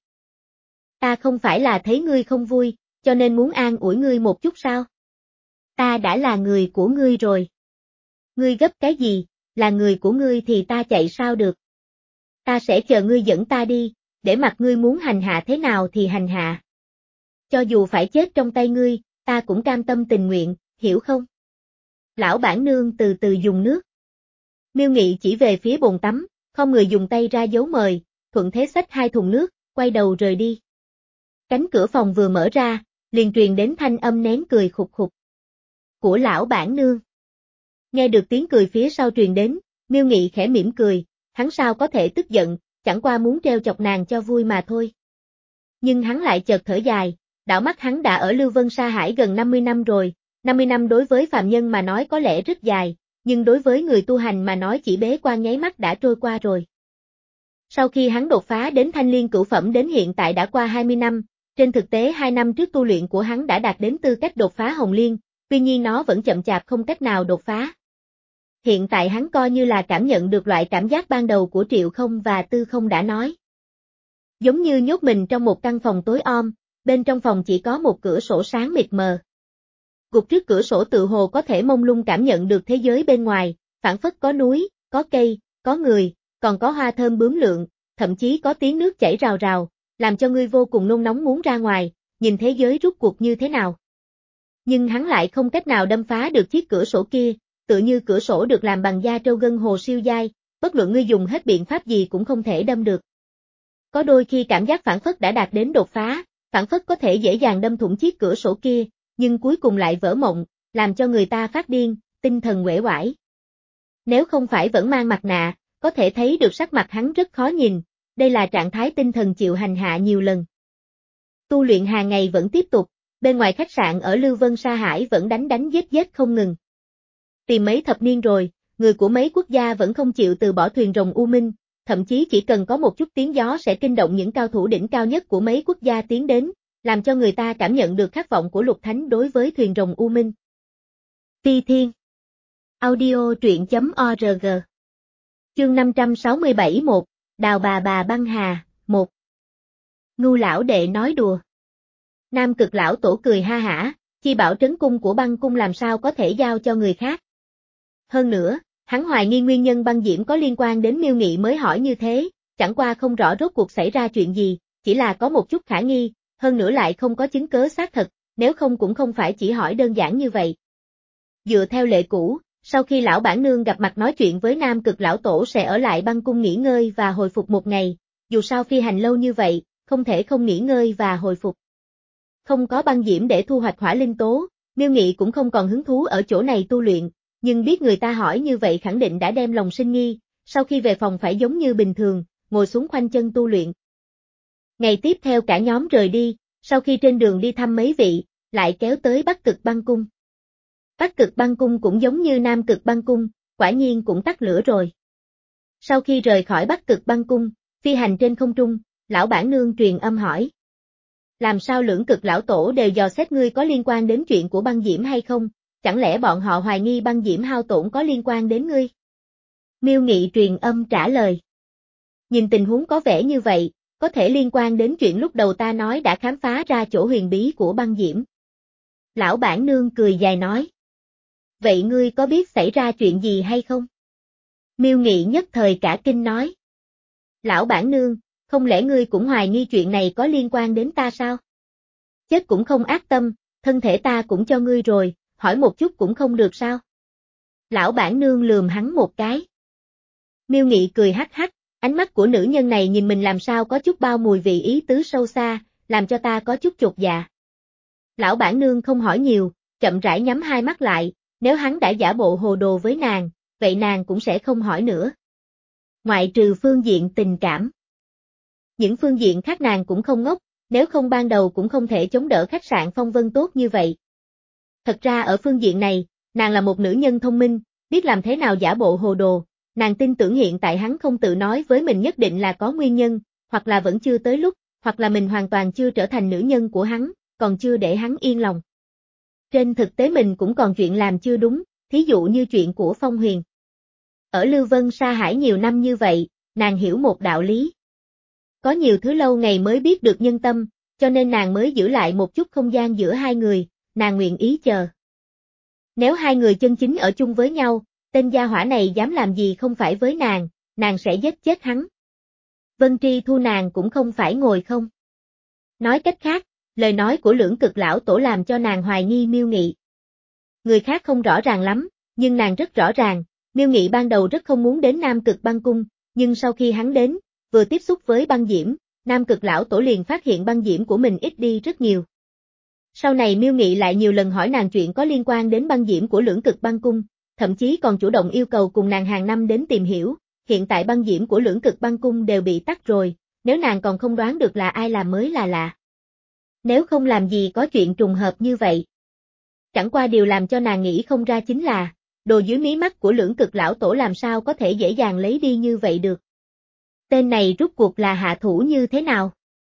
A: Ta không phải là thấy ngươi không vui, cho nên muốn an ủi ngươi một chút sao? Ta đã là người của ngươi rồi. Ngươi gấp cái gì, là người của ngươi thì ta chạy sao được. Ta sẽ chờ ngươi dẫn ta đi, để mặc ngươi muốn hành hạ thế nào thì hành hạ. Cho dù phải chết trong tay ngươi, ta cũng cam tâm tình nguyện, hiểu không? Lão bản nương từ từ dùng nước. Miêu Nghị chỉ về phía bồn tắm, không người dùng tay ra dấu mời, thuận thế xách hai thùng nước, quay đầu rời đi. Cánh cửa phòng vừa mở ra, liền truyền đến thanh âm nén cười khục khục. Của lão bản nương. Nghe được tiếng cười phía sau truyền đến, Miêu Nghị khẽ mỉm cười, hắn sao có thể tức giận, chẳng qua muốn treo chọc nàng cho vui mà thôi. Nhưng hắn lại chợt thở dài, đảo mắt hắn đã ở Lưu Vân Sa Hải gần năm mươi năm rồi, năm mươi năm đối với phàm nhân mà nói có lẽ rất dài, nhưng đối với người tu hành mà nói chỉ bế quan nháy mắt đã trôi qua rồi. Sau khi hắn đột phá đến thanh liên cửu phẩm đến hiện tại đã qua hai mươi năm, trên thực tế hai năm trước tu luyện của hắn đã đạt đến tư cách đột phá hồng liên, tuy nhiên nó vẫn chậm chạp không cách nào đột phá. Hiện tại hắn coi như là cảm nhận được loại cảm giác ban đầu của Triệu Không và Tư Không đã nói. Giống như nhốt mình trong một căn phòng tối om, bên trong phòng chỉ có một cửa sổ sáng mịt mờ. Gục trước cửa sổ tự hồ có thể mông lung cảm nhận được thế giới bên ngoài, phảng phất có núi, có cây, có người, còn có hoa thơm bướm lượn, thậm chí có tiếng nước chảy rào rào, làm cho ngươi vô cùng nôn nóng muốn ra ngoài, nhìn thế giới rút cuộc như thế nào. Nhưng hắn lại không cách nào đâm phá được chiếc cửa sổ kia, tự như cửa sổ được làm bằng da trâu gân hồ siêu dai, bất luận ngươi dùng hết biện pháp gì cũng không thể đâm được. Có đôi khi cảm giác phảng phất đã đạt đến đột phá, phảng phất có thể dễ dàng đâm thủng chiếc cửa sổ kia, nhưng cuối cùng lại vỡ mộng, làm cho người ta phát điên, tinh thần uể oải. Nếu không phải vẫn mang mặt nạ, có thể thấy được sắc mặt hắn rất khó nhìn, đây là trạng thái tinh thần chịu hành hạ nhiều lần. Tu luyện hàng ngày vẫn tiếp tục, bên ngoài khách sạn ở Lưu Vân Sa Hải vẫn đánh đánh giết giết không ngừng. Tìm mấy thập niên rồi, người của mấy quốc gia vẫn không chịu từ bỏ thuyền rồng U Minh, thậm chí chỉ cần có một chút tiếng gió sẽ kinh động những cao thủ đỉnh cao nhất của mấy quốc gia tiến đến, làm cho người ta cảm nhận được khát vọng của Lục Thánh đối với thuyền rồng U Minh. Phi Thiên Audio truyện.org Chương năm trăm sáu mươi bảy một, Đào bà bà băng hà, một. Ngưu lão đệ nói đùa. Nam Cực lão tổ cười ha hả, chi bảo trấn cung của băng cung làm sao có thể giao cho người khác. Hơn nữa, hắn hoài nghi nguyên nhân băng diễm có liên quan đến Miêu Nghị mới hỏi như thế, chẳng qua không rõ rốt cuộc xảy ra chuyện gì, chỉ là có một chút khả nghi, hơn nữa lại không có chứng cớ xác thực, nếu không cũng không phải chỉ hỏi đơn giản như vậy. Dựa theo lệ cũ, sau khi lão bản nương gặp mặt nói chuyện với Nam Cực lão tổ sẽ ở lại băng cung nghỉ ngơi và hồi phục một ngày, dù sao phi hành lâu như vậy, không thể không nghỉ ngơi và hồi phục. Không có băng diễm để thu hoạch hỏa linh tố, Miêu Nghị cũng không còn hứng thú ở chỗ này tu luyện, nhưng biết người ta hỏi như vậy khẳng định đã đem lòng sinh nghi, sau khi về phòng phải giống như bình thường, ngồi xuống khoanh chân tu luyện. Ngày tiếp theo cả nhóm rời đi, sau khi trên đường đi thăm mấy vị, lại kéo tới Bắc Cực băng cung. Bắc Cực băng cung cũng giống như Nam Cực băng cung, quả nhiên cũng tắt lửa rồi. Sau khi rời khỏi Bắc Cực băng cung, phi hành trên không trung, lão bản nương truyền âm hỏi. Làm sao Lưỡng Cực lão tổ đều dò xét ngươi có liên quan đến chuyện của băng diễm hay không, chẳng lẽ bọn họ hoài nghi băng diễm hao tổn có liên quan đến ngươi? Miêu Nghị truyền âm trả lời. Nhìn tình huống có vẻ như vậy, có thể liên quan đến chuyện lúc đầu ta nói đã khám phá ra chỗ huyền bí của băng diễm. Lão bản nương cười dài nói. Vậy ngươi có biết xảy ra chuyện gì hay không? Miêu Nghị nhất thời cả kinh nói. Lão bản nương, không lẽ ngươi cũng hoài nghi chuyện này có liên quan đến ta sao? Chết cũng không ác tâm, thân thể ta cũng cho ngươi rồi, hỏi một chút cũng không được sao? Lão bản nương lườm hắn một cái. Miêu Nghị cười hắc hắc, ánh mắt của nữ nhân này nhìn mình làm sao có chút bao mùi vị ý tứ sâu xa, làm cho ta có chút chột dạ. Lão bản nương không hỏi nhiều, chậm rãi nhắm hai mắt lại, nếu hắn đã giả bộ hồ đồ với nàng, vậy nàng cũng sẽ không hỏi nữa. Ngoại trừ phương diện tình cảm. Những phương diện khác nàng cũng không ngốc, nếu không ban đầu cũng không thể chống đỡ khách sạn phong vân tốt như vậy. Thật ra ở phương diện này, nàng là một nữ nhân thông minh, biết làm thế nào giả bộ hồ đồ, nàng tin tưởng hiện tại hắn không tự nói với mình nhất định là có nguyên nhân, hoặc là vẫn chưa tới lúc, hoặc là mình hoàn toàn chưa trở thành nữ nhân của hắn, còn chưa để hắn yên lòng. Trên thực tế mình cũng còn chuyện làm chưa đúng, thí dụ như chuyện của Phong Huyền. Ở Lưu Vân Sa Hải nhiều năm như vậy, nàng hiểu một đạo lý. Có nhiều thứ lâu ngày mới biết được nhân tâm, cho nên nàng mới giữ lại một chút không gian giữa hai người, nàng nguyện ý chờ. Nếu hai người chân chính ở chung với nhau, tên gia hỏa này dám làm gì không phải với nàng, nàng sẽ giết chết hắn. Vân Tri Thu nàng cũng không phải ngồi không. Nói cách khác, lời nói của Lưỡng Cực lão tổ làm cho nàng hoài nghi Miêu Nghị. Người khác không rõ ràng lắm, nhưng nàng rất rõ ràng, Miêu Nghị ban đầu rất không muốn đến Nam Cực băng cung, nhưng sau khi hắn đến, vừa tiếp xúc với băng diễm, Nam Cực lão tổ liền phát hiện băng diễm của mình ít đi rất nhiều. Sau này Miêu Nghị lại nhiều lần hỏi nàng chuyện có liên quan đến băng diễm của Lưỡng Cực băng cung, thậm chí còn chủ động yêu cầu cùng nàng hàng năm đến tìm hiểu, hiện tại băng diễm của Lưỡng Cực băng cung đều bị tắt rồi, nếu nàng còn không đoán được là ai làm mới là lạ. Nếu không làm gì có chuyện trùng hợp như vậy. Chẳng qua điều làm cho nàng nghĩ không ra chính là, đồ dưới mí mắt của Lưỡng Cực lão tổ làm sao có thể dễ dàng lấy đi như vậy được. Tên này rút cuộc là hạ thủ như thế nào?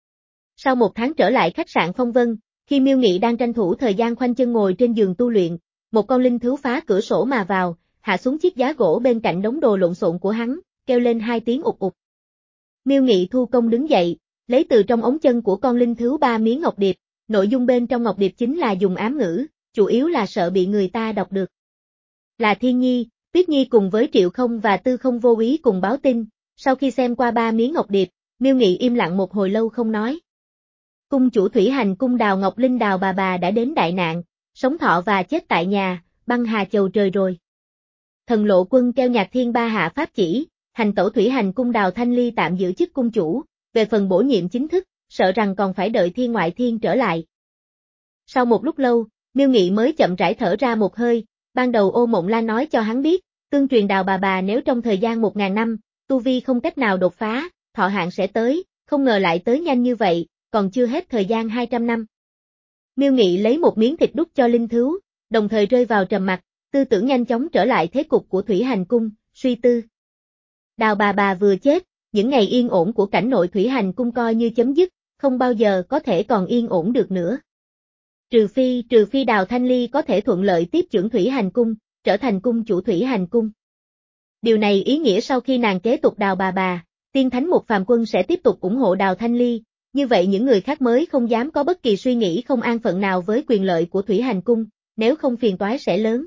A: Sau một tháng trở lại khách sạn Phong Vân, khi Miêu Nghị đang tranh thủ thời gian khoanh chân ngồi trên giường tu luyện, một con linh thú phá cửa sổ mà vào, hạ xuống chiếc giá gỗ bên cạnh đống đồ lộn xộn của hắn, kêu lên hai tiếng ụt ụt. Miêu Nghị thu công đứng dậy, lấy từ trong ống chân của con linh thú ba miếng ngọc điệp, nội dung bên trong ngọc điệp chính là dùng ám ngữ, chủ yếu là sợ bị người ta đọc được. Là Thiên Nhi, Tuyết Nhi cùng với Triệu Không và Tư Không vô ý cùng báo tin, sau khi xem qua ba miếng ngọc điệp, Miêu Nghị im lặng một hồi lâu không nói. Cung chủ thủy hành cung Đào Ngọc Linh Đào bà bà đã đến đại nạn, sống thọ và chết tại nhà, băng hà chầu trời rồi. Thần Lộ Quân kêu Nhạc Thiên Ba hạ pháp chỉ, hành tẩu thủy hành cung Đào Thanh Ly tạm giữ chức cung chủ, về phần bổ nhiệm chính thức, sợ rằng còn phải đợi Thiên Ngoại Thiên trở lại. Sau một lúc lâu, Miêu Nghị mới chậm rãi thở ra một hơi, ban đầu Ô Mộng Lan nói cho hắn biết, tương truyền Đào bà bà nếu trong thời gian một ngàn năm, tu vi không cách nào đột phá, thọ hạn sẽ tới, không ngờ lại tới nhanh như vậy, còn chưa hết thời gian hai trăm năm. Miêu Nghị lấy một miếng thịt đút cho linh thú, đồng thời rơi vào trầm mặc, tư tưởng nhanh chóng trở lại thế cục của thủy hành cung, suy tư. Đào bà bà vừa chết, những ngày yên ổn của cảnh nội thủy hành cung coi như chấm dứt, không bao giờ có thể còn yên ổn được nữa. Trừ phi, trừ phi Đào Thanh Ly có thể thuận lợi tiếp trưởng thủy hành cung, trở thành cung chủ thủy hành cung. Điều này ý nghĩa sau khi nàng kế tục Đào bà bà, Tiên Thánh một phàm quân sẽ tiếp tục ủng hộ Đào Thanh Ly, như vậy những người khác mới không dám có bất kỳ suy nghĩ không an phận nào với quyền lợi của thủy hành cung, nếu không phiền toái sẽ lớn.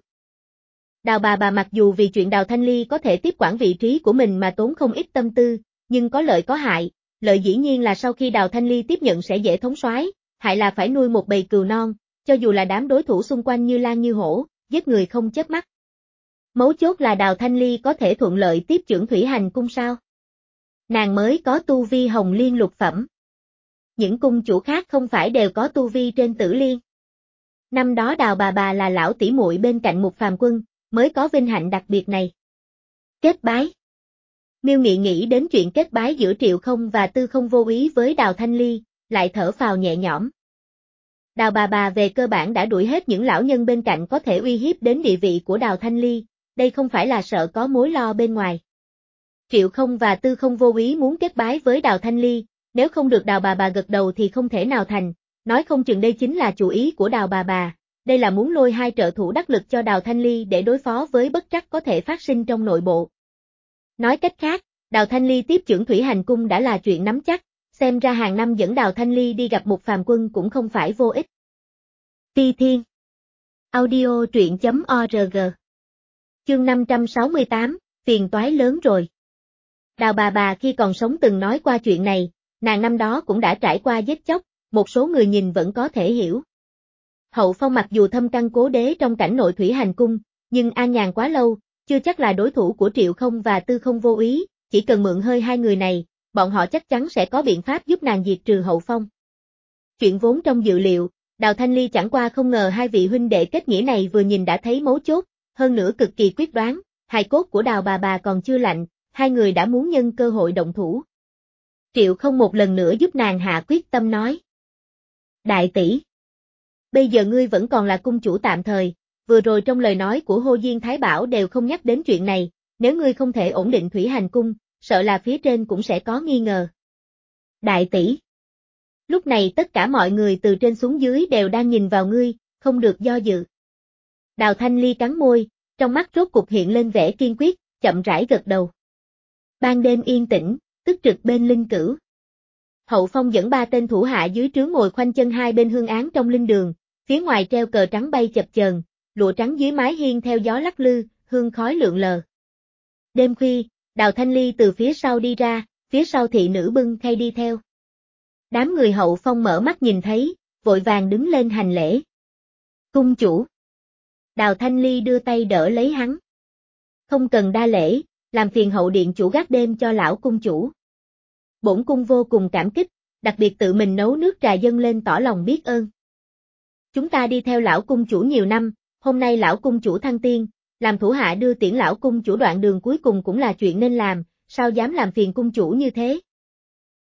A: Đào bà bà mặc dù vì chuyện Đào Thanh Ly có thể tiếp quản vị trí của mình mà tốn không ít tâm tư, nhưng có lợi có hại, lợi dĩ nhiên là sau khi Đào Thanh Ly tiếp nhận sẽ dễ thống soái, hại là phải nuôi một bầy cừu non, cho dù là đám đối thủ xung quanh như Lan như Hổ, giết người không chớp mắt. Mấu chốt là Đào Thanh Ly có thể thuận lợi tiếp trưởng thủy hành cung sao? Nàng mới có tu vi hồng liên lục phẩm. Những cung chủ khác không phải đều có tu vi trên tử liên. Năm đó Đào bà bà là lão tỷ muội bên cạnh một phàm quân, mới có vinh hạnh đặc biệt này. Kết bái. Miêu Nghị nghĩ đến chuyện kết bái giữa Triệu Không và Tư Không vô ý với Đào Thanh Ly, lại thở phào nhẹ nhõm. Đào bà bà về cơ bản đã đuổi hết những lão nhân bên cạnh có thể uy hiếp đến địa vị của Đào Thanh Ly, đây không phải là sợ có mối lo bên ngoài. Triệu Không và Tư Không vô ý muốn kết bái với Đào Thanh Ly, nếu không được Đào bà bà gật đầu thì không thể nào thành, nói không chừng đây chính là chủ ý của Đào bà bà, đây là muốn lôi hai trợ thủ đắc lực cho Đào Thanh Ly để đối phó với bất trắc có thể phát sinh trong nội bộ. Nói cách khác, Đào Thanh Ly tiếp trưởng thủy hành cung đã là chuyện nắm chắc, xem ra hàng năm dẫn Đào Thanh Ly đi gặp một phàm quân cũng không phải vô ích. Ti Thiên Audio truyện chấm org Chương năm trăm sáu mươi tám, phiền toái lớn rồi. Đào bà bà khi còn sống từng nói qua chuyện này, nàng năm đó cũng đã trải qua giết chóc, một số người nhìn vẫn có thể hiểu. Hậu Phong mặc dù thâm căn cố đế trong cảnh nội thủy hành cung, nhưng an nhàn quá lâu, chưa chắc là đối thủ của Triệu Không và Tư Không vô ý, chỉ cần mượn hơi hai người này, bọn họ chắc chắn sẽ có biện pháp giúp nàng diệt trừ Hậu Phong. Chuyện vốn trong dự liệu, Đào Thanh Ly chẳng qua không ngờ hai vị huynh đệ kết nghĩa này vừa nhìn đã thấy mấu chốt, hơn nữa cực kỳ quyết đoán, hài cốt của Đào bà bà còn chưa lạnh, hai người đã muốn nhân cơ hội động thủ. Triệu Không một lần nữa giúp nàng hạ quyết tâm nói. Đại tỷ, bây giờ ngươi vẫn còn là cung chủ tạm thời, vừa rồi trong lời nói của Hồ Diên Thái Bảo đều không nhắc đến chuyện này, nếu ngươi không thể ổn định thủy hành cung, sợ là phía trên cũng sẽ có nghi ngờ. Đại tỷ. Lúc này tất cả mọi người từ trên xuống dưới đều đang nhìn vào ngươi, không được do dự. Đào Thanh Ly cắn môi, trong mắt rốt cục hiện lên vẻ kiên quyết, chậm rãi gật đầu. Ban đêm yên tĩnh, tức trực bên linh cửu. Hậu Phong dẫn ba tên thủ hạ dưới trướng ngồi khoanh chân hai bên hương án trong linh đường, phía ngoài treo cờ trắng bay chập chờn, lụa trắng dưới mái hiên theo gió lắc lư, hương khói lượn lờ. Đêm khuya, Đào Thanh Ly từ phía sau đi ra, phía sau thị nữ bưng khay đi theo. Đám người Hậu Phong mở mắt nhìn thấy, vội vàng đứng lên hành lễ. Cung chủ. Đào Thanh Ly đưa tay đỡ lấy hắn. Không cần đa lễ, làm phiền hậu điện chủ gác đêm cho lão cung chủ. Bổn cung vô cùng cảm kích, đặc biệt tự mình nấu nước trà dâng lên tỏ lòng biết ơn. Chúng ta đi theo lão cung chủ nhiều năm, hôm nay lão cung chủ thăng tiên, làm thủ hạ đưa tiễn lão cung chủ đoạn đường cuối cùng cũng là chuyện nên làm, sao dám làm phiền cung chủ như thế.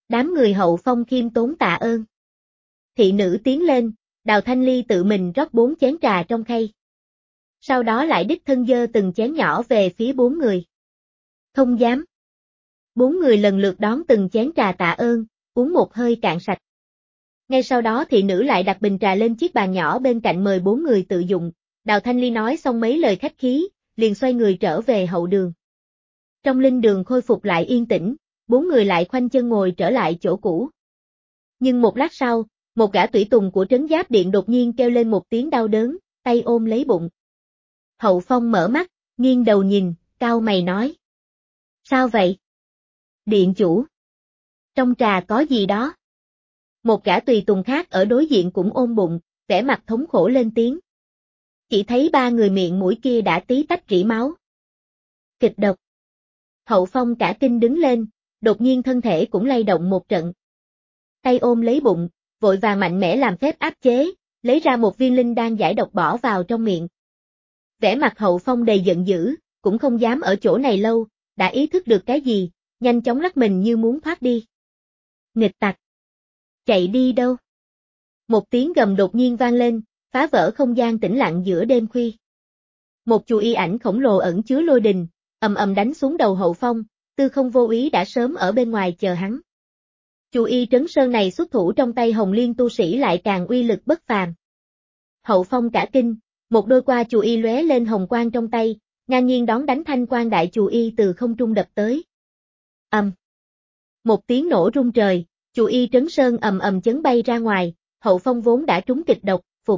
A: Đám người Hậu Phong khiêm tốn tạ ơn. Thị nữ tiến lên, Đào Thanh Ly tự mình rót bốn chén trà trong khay. Sau đó lại đích thân dơ từng chén nhỏ về phía bốn người. Không dám. Bốn người lần lượt đón từng chén trà tạ ơn, uống một hơi cạn sạch. Ngay sau đó thị nữ lại đặt bình trà lên chiếc bàn nhỏ bên cạnh mời bốn người tự dụng. Đào Thanh Ly nói xong mấy lời khách khí, liền xoay người trở về hậu đường. Trong linh đường khôi phục lại yên tĩnh, bốn người lại khoanh chân ngồi trở lại chỗ cũ. Nhưng một lát sau, một gã tùy tùng của trấn giáp điện đột nhiên kêu lên một tiếng đau đớn, tay ôm lấy bụng. Hậu Phong mở mắt, nghiêng đầu nhìn, cau mày nói. Sao vậy? Điện chủ. Trong trà có gì đó? Một gã tùy tùng khác ở đối diện cũng ôm bụng, vẻ mặt thống khổ lên tiếng. Chỉ thấy ba người miệng mũi kia đã tí tách rỉ máu. Kịch độc. Hậu Phong cả kinh đứng lên, đột nhiên thân thể cũng lay động một trận. Tay ôm lấy bụng, vội vàng mạnh mẽ làm phép áp chế, lấy ra một viên linh đan giải độc bỏ vào trong miệng. Vẻ mặt Hậu Phong đầy giận dữ, cũng không dám ở chỗ này lâu, đã ý thức được cái gì, nhanh chóng lắc mình như muốn thoát đi. Nghịch tặc! Chạy đi đâu? Một tiếng gầm đột nhiên vang lên, phá vỡ không gian tĩnh lặng giữa đêm khuya. Một chù y ảnh khổng lồ ẩn chứa lôi đình, ầm ầm đánh xuống đầu Hậu Phong, Tư Không vô ý đã sớm ở bên ngoài chờ hắn. Chù y trấn sơn này xuất thủ trong tay Hồng Liên tu sĩ lại càng uy lực bất phàm. Hậu Phong cả kinh, một đôi qua chù y lóe lên hồng quang trong tay, ngang nhiên đón đánh thanh quang đại chù y từ không trung đập tới. Ầm. Một tiếng nổ rung trời, chù y trấn sơn ầm ầm chấn bay ra ngoài, Hậu Phong vốn đã trúng kịch độc, phục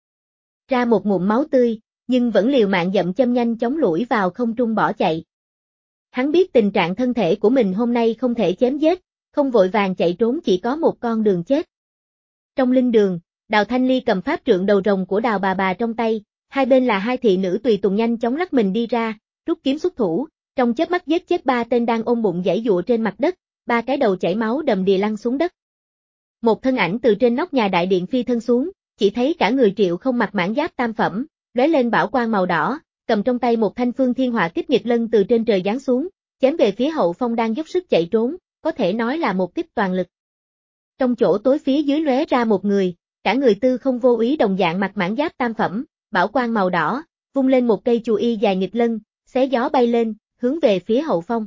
A: ra một ngụm máu tươi, nhưng vẫn liều mạng dậm chân nhanh chóng lủi vào không trung bỏ chạy. Hắn biết tình trạng thân thể của mình hôm nay không thể chém giết, không vội vàng chạy trốn chỉ có một con đường chết. Trong linh đường, Đào Thanh Ly cầm pháp trượng đầu rồng của Đào bà bà trong tay, hai bên là hai thị nữ tùy tùng nhanh chóng lắc mình đi ra, rút kiếm xuất thủ, trong chớp mắt giết chết ba tên đang ôm bụng giãy giụa trên mặt đất, ba cái đầu chảy máu đầm đìa lăn xuống đất. Một thân ảnh từ trên nóc nhà đại điện phi thân xuống, chỉ thấy cả người Triệu Không mặc mãn giáp tam phẩm, lóe lên bảo quang màu đỏ, cầm trong tay một thanh phương thiên hỏa kích nghịch lân từ trên trời giáng xuống, chém về phía Hậu Phong đang dốc sức chạy trốn, có thể nói là một kích toàn lực. Trong chỗ tối phía dưới lóe ra một người, cả người Tư Không vô ý đồng dạng mặc mãn giáp tam phẩm, bảo quang màu đỏ, vung lên một cây chù y dài nghịch lân, xé gió bay lên, hướng về phía Hậu Phong.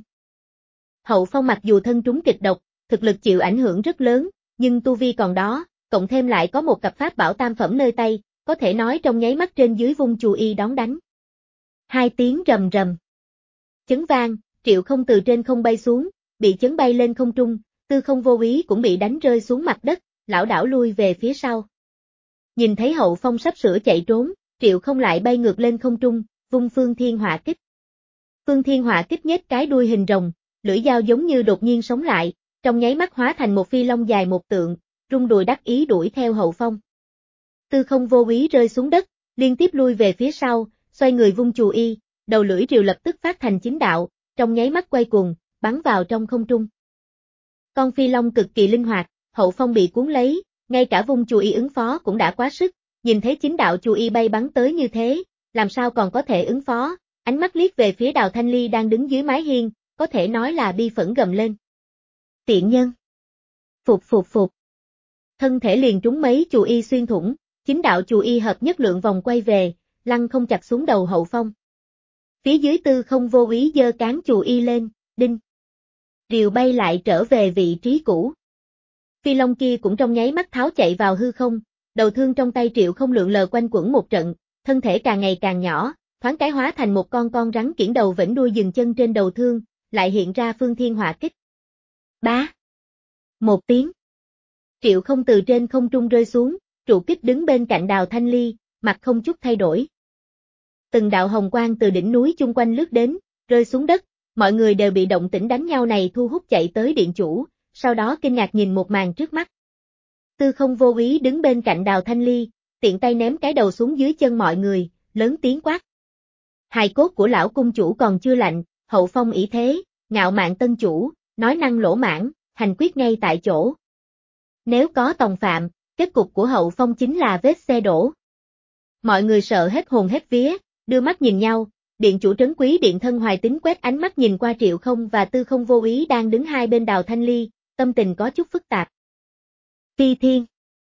A: Hậu Phong mặc dù thân trúng kịch độc, thực lực chịu ảnh hưởng rất lớn, nhưng tu vi còn đó, cộng thêm lại có một cặp pháp bảo tam phẩm nơi tay, có thể nói trong nháy mắt trên dưới vung chù y đón đánh. Hai tiếng rầm rầm. Chấn vang, Triệu Không từ trên không bay xuống, bị chấn bay lên không trung, Tư Không vô ý cũng bị đánh rơi xuống mặt đất, lảo đảo lui về phía sau. Nhìn thấy Hậu Phong sắp sửa chạy trốn, Triệu Không lại bay ngược lên không trung, vung phương thiên hỏa kích. Phương thiên hỏa kích nhếch cái đuôi hình rồng, lưỡi dao giống như đột nhiên sống lại, trong nháy mắt hóa thành một phi long dài một tượng, rung đùi đắc ý đuổi theo Hậu Phong. Tư Không vô ý rơi xuống đất, liên tiếp lui về phía sau, xoay người vung chù y, đầu lưỡi rìu lập tức phát thành chính đạo, trong nháy mắt quay cuồng, bắn vào trong không trung. Con phi long cực kỳ linh hoạt, Hậu Phong bị cuốn lấy, ngay cả vung chù y ứng phó cũng đã quá sức, nhìn thấy chính đạo chù y bay bắn tới như thế, làm sao còn có thể ứng phó, ánh mắt liếc về phía Đào Thanh Ly đang đứng dưới mái hiên, có thể nói là bi phẫn gầm lên. Tiện nhân! Phục phục phục! Thân thể liền trúng mấy chù y xuyên thủng, chính đạo chù y hợp nhất lượng vòng quay về, lăn không chặt xuống đầu Hậu Phong. Phía dưới Tư Không vô ý giơ cán chù y lên, đinh. Rìu bay lại trở về vị trí cũ. Phi long kia cũng trong nháy mắt tháo chạy vào hư không, đầu thương trong tay Triệu Không lượn lờ quanh quẩn một trận, thân thể càng ngày càng nhỏ, thoáng cái hóa thành một con con rắn kiểng đầu vẫy đuôi dừng chân trên đầu thương, lại hiện ra phương thiên hỏa kích. Bá! Một tiếng. Triệu Không từ trên không trung rơi xuống, trụ kích đứng bên cạnh Đào Thanh Ly, mặt không chút thay đổi. Từng đạo hồng quang từ đỉnh núi chung quanh lướt đến, rơi xuống đất, mọi người đều bị động tĩnh đánh nhau này thu hút chạy tới điện chủ, sau đó kinh ngạc nhìn một màn trước mắt. Tư Không vô ý đứng bên cạnh Đào Thanh Ly, tiện tay ném cái đầu xuống dưới chân mọi người, lớn tiếng quát. Hài cốt của lão cung chủ còn chưa lạnh, Hậu Phong ỷ thế, ngạo mạn tân chủ, nói năng lỗ mãng, hành quyết ngay tại chỗ. Nếu có tòng phạm, kết cục của Hậu Phong chính là vết xe đổ. Mọi người sợ hết hồn hết vía, đưa mắt nhìn nhau, điện chủ trấn quý điện thân Hoài Tín quét ánh mắt nhìn qua Triệu Không và Tư Không vô ý đang đứng hai bên Đào Thanh Ly, tâm tình có chút phức tạp. Phi Thiên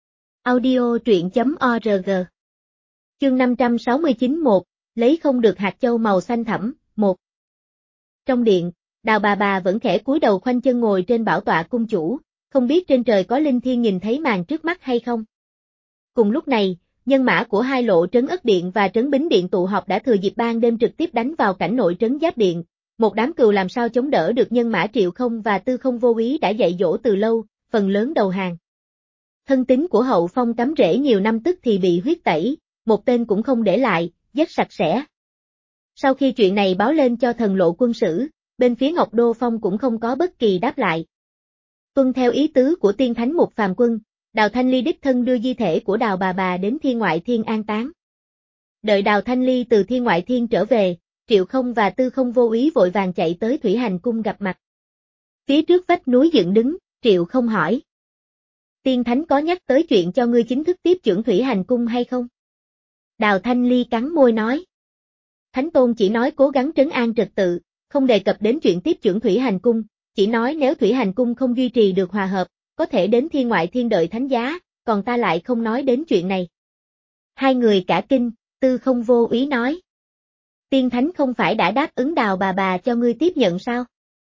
A: Audio truyện.org Chương năm trăm sáu mươi chín một, lấy không được hạt châu màu xanh thẳm, một. Trong điện, Đào bà bà vẫn khẽ cúi đầu khoanh chân ngồi trên bảo tọa cung chủ, không biết trên trời có linh thiên nhìn thấy màn trước mắt hay không. Cùng lúc này, nhân mã của hai lộ trấn Ất Điện và trấn Bính Điện tụ họp đã thừa dịp ban đêm trực tiếp đánh vào cảnh nội trấn Giáp Điện, một đám cừu làm sao chống đỡ được nhân mã Triệu Không và Tư Không Vô Úy đã dạy dỗ từ lâu, phần lớn đầu hàng. Thân tín của Hậu Phong cắm rễ nhiều năm tức thì bị huyết tẩy, một tên cũng không để lại, giết sạch sẽ. Sau khi chuyện này báo lên cho thần lộ quân sử, bên phía Ngọc Đô Phong cũng không có bất kỳ đáp lại. Tuân theo ý tứ của tiên thánh Mục Phàm Quân, Đào Thanh Ly đích thân đưa di thể của Đào bà bà đến Thiên Ngoại Thiên an táng. Đợi Đào Thanh Ly từ Thiên Ngoại Thiên trở về, Triệu Không và Tư Không Vô Úy vội vàng chạy tới Thủy Hành Cung gặp mặt. Phía trước vách núi dựng đứng, Triệu Không hỏi. Tiên thánh có nhắc tới chuyện cho ngươi chính thức tiếp trưởng Thủy Hành Cung hay không? Đào Thanh Ly cắn môi nói. Thánh Tôn chỉ nói cố gắng trấn an trật tự, không đề cập đến chuyện tiếp trưởng Thủy Hành Cung, chỉ nói nếu Thủy Hành Cung không duy trì được hòa hợp, có thể đến Thiên Ngoại Thiên đợi thánh giá, còn ta lại không nói đến chuyện này. Hai người cả kinh, Tư Không Vô Úy nói. Tiên thánh không phải đã đáp ứng Đào bà bà cho ngươi tiếp nhận sao?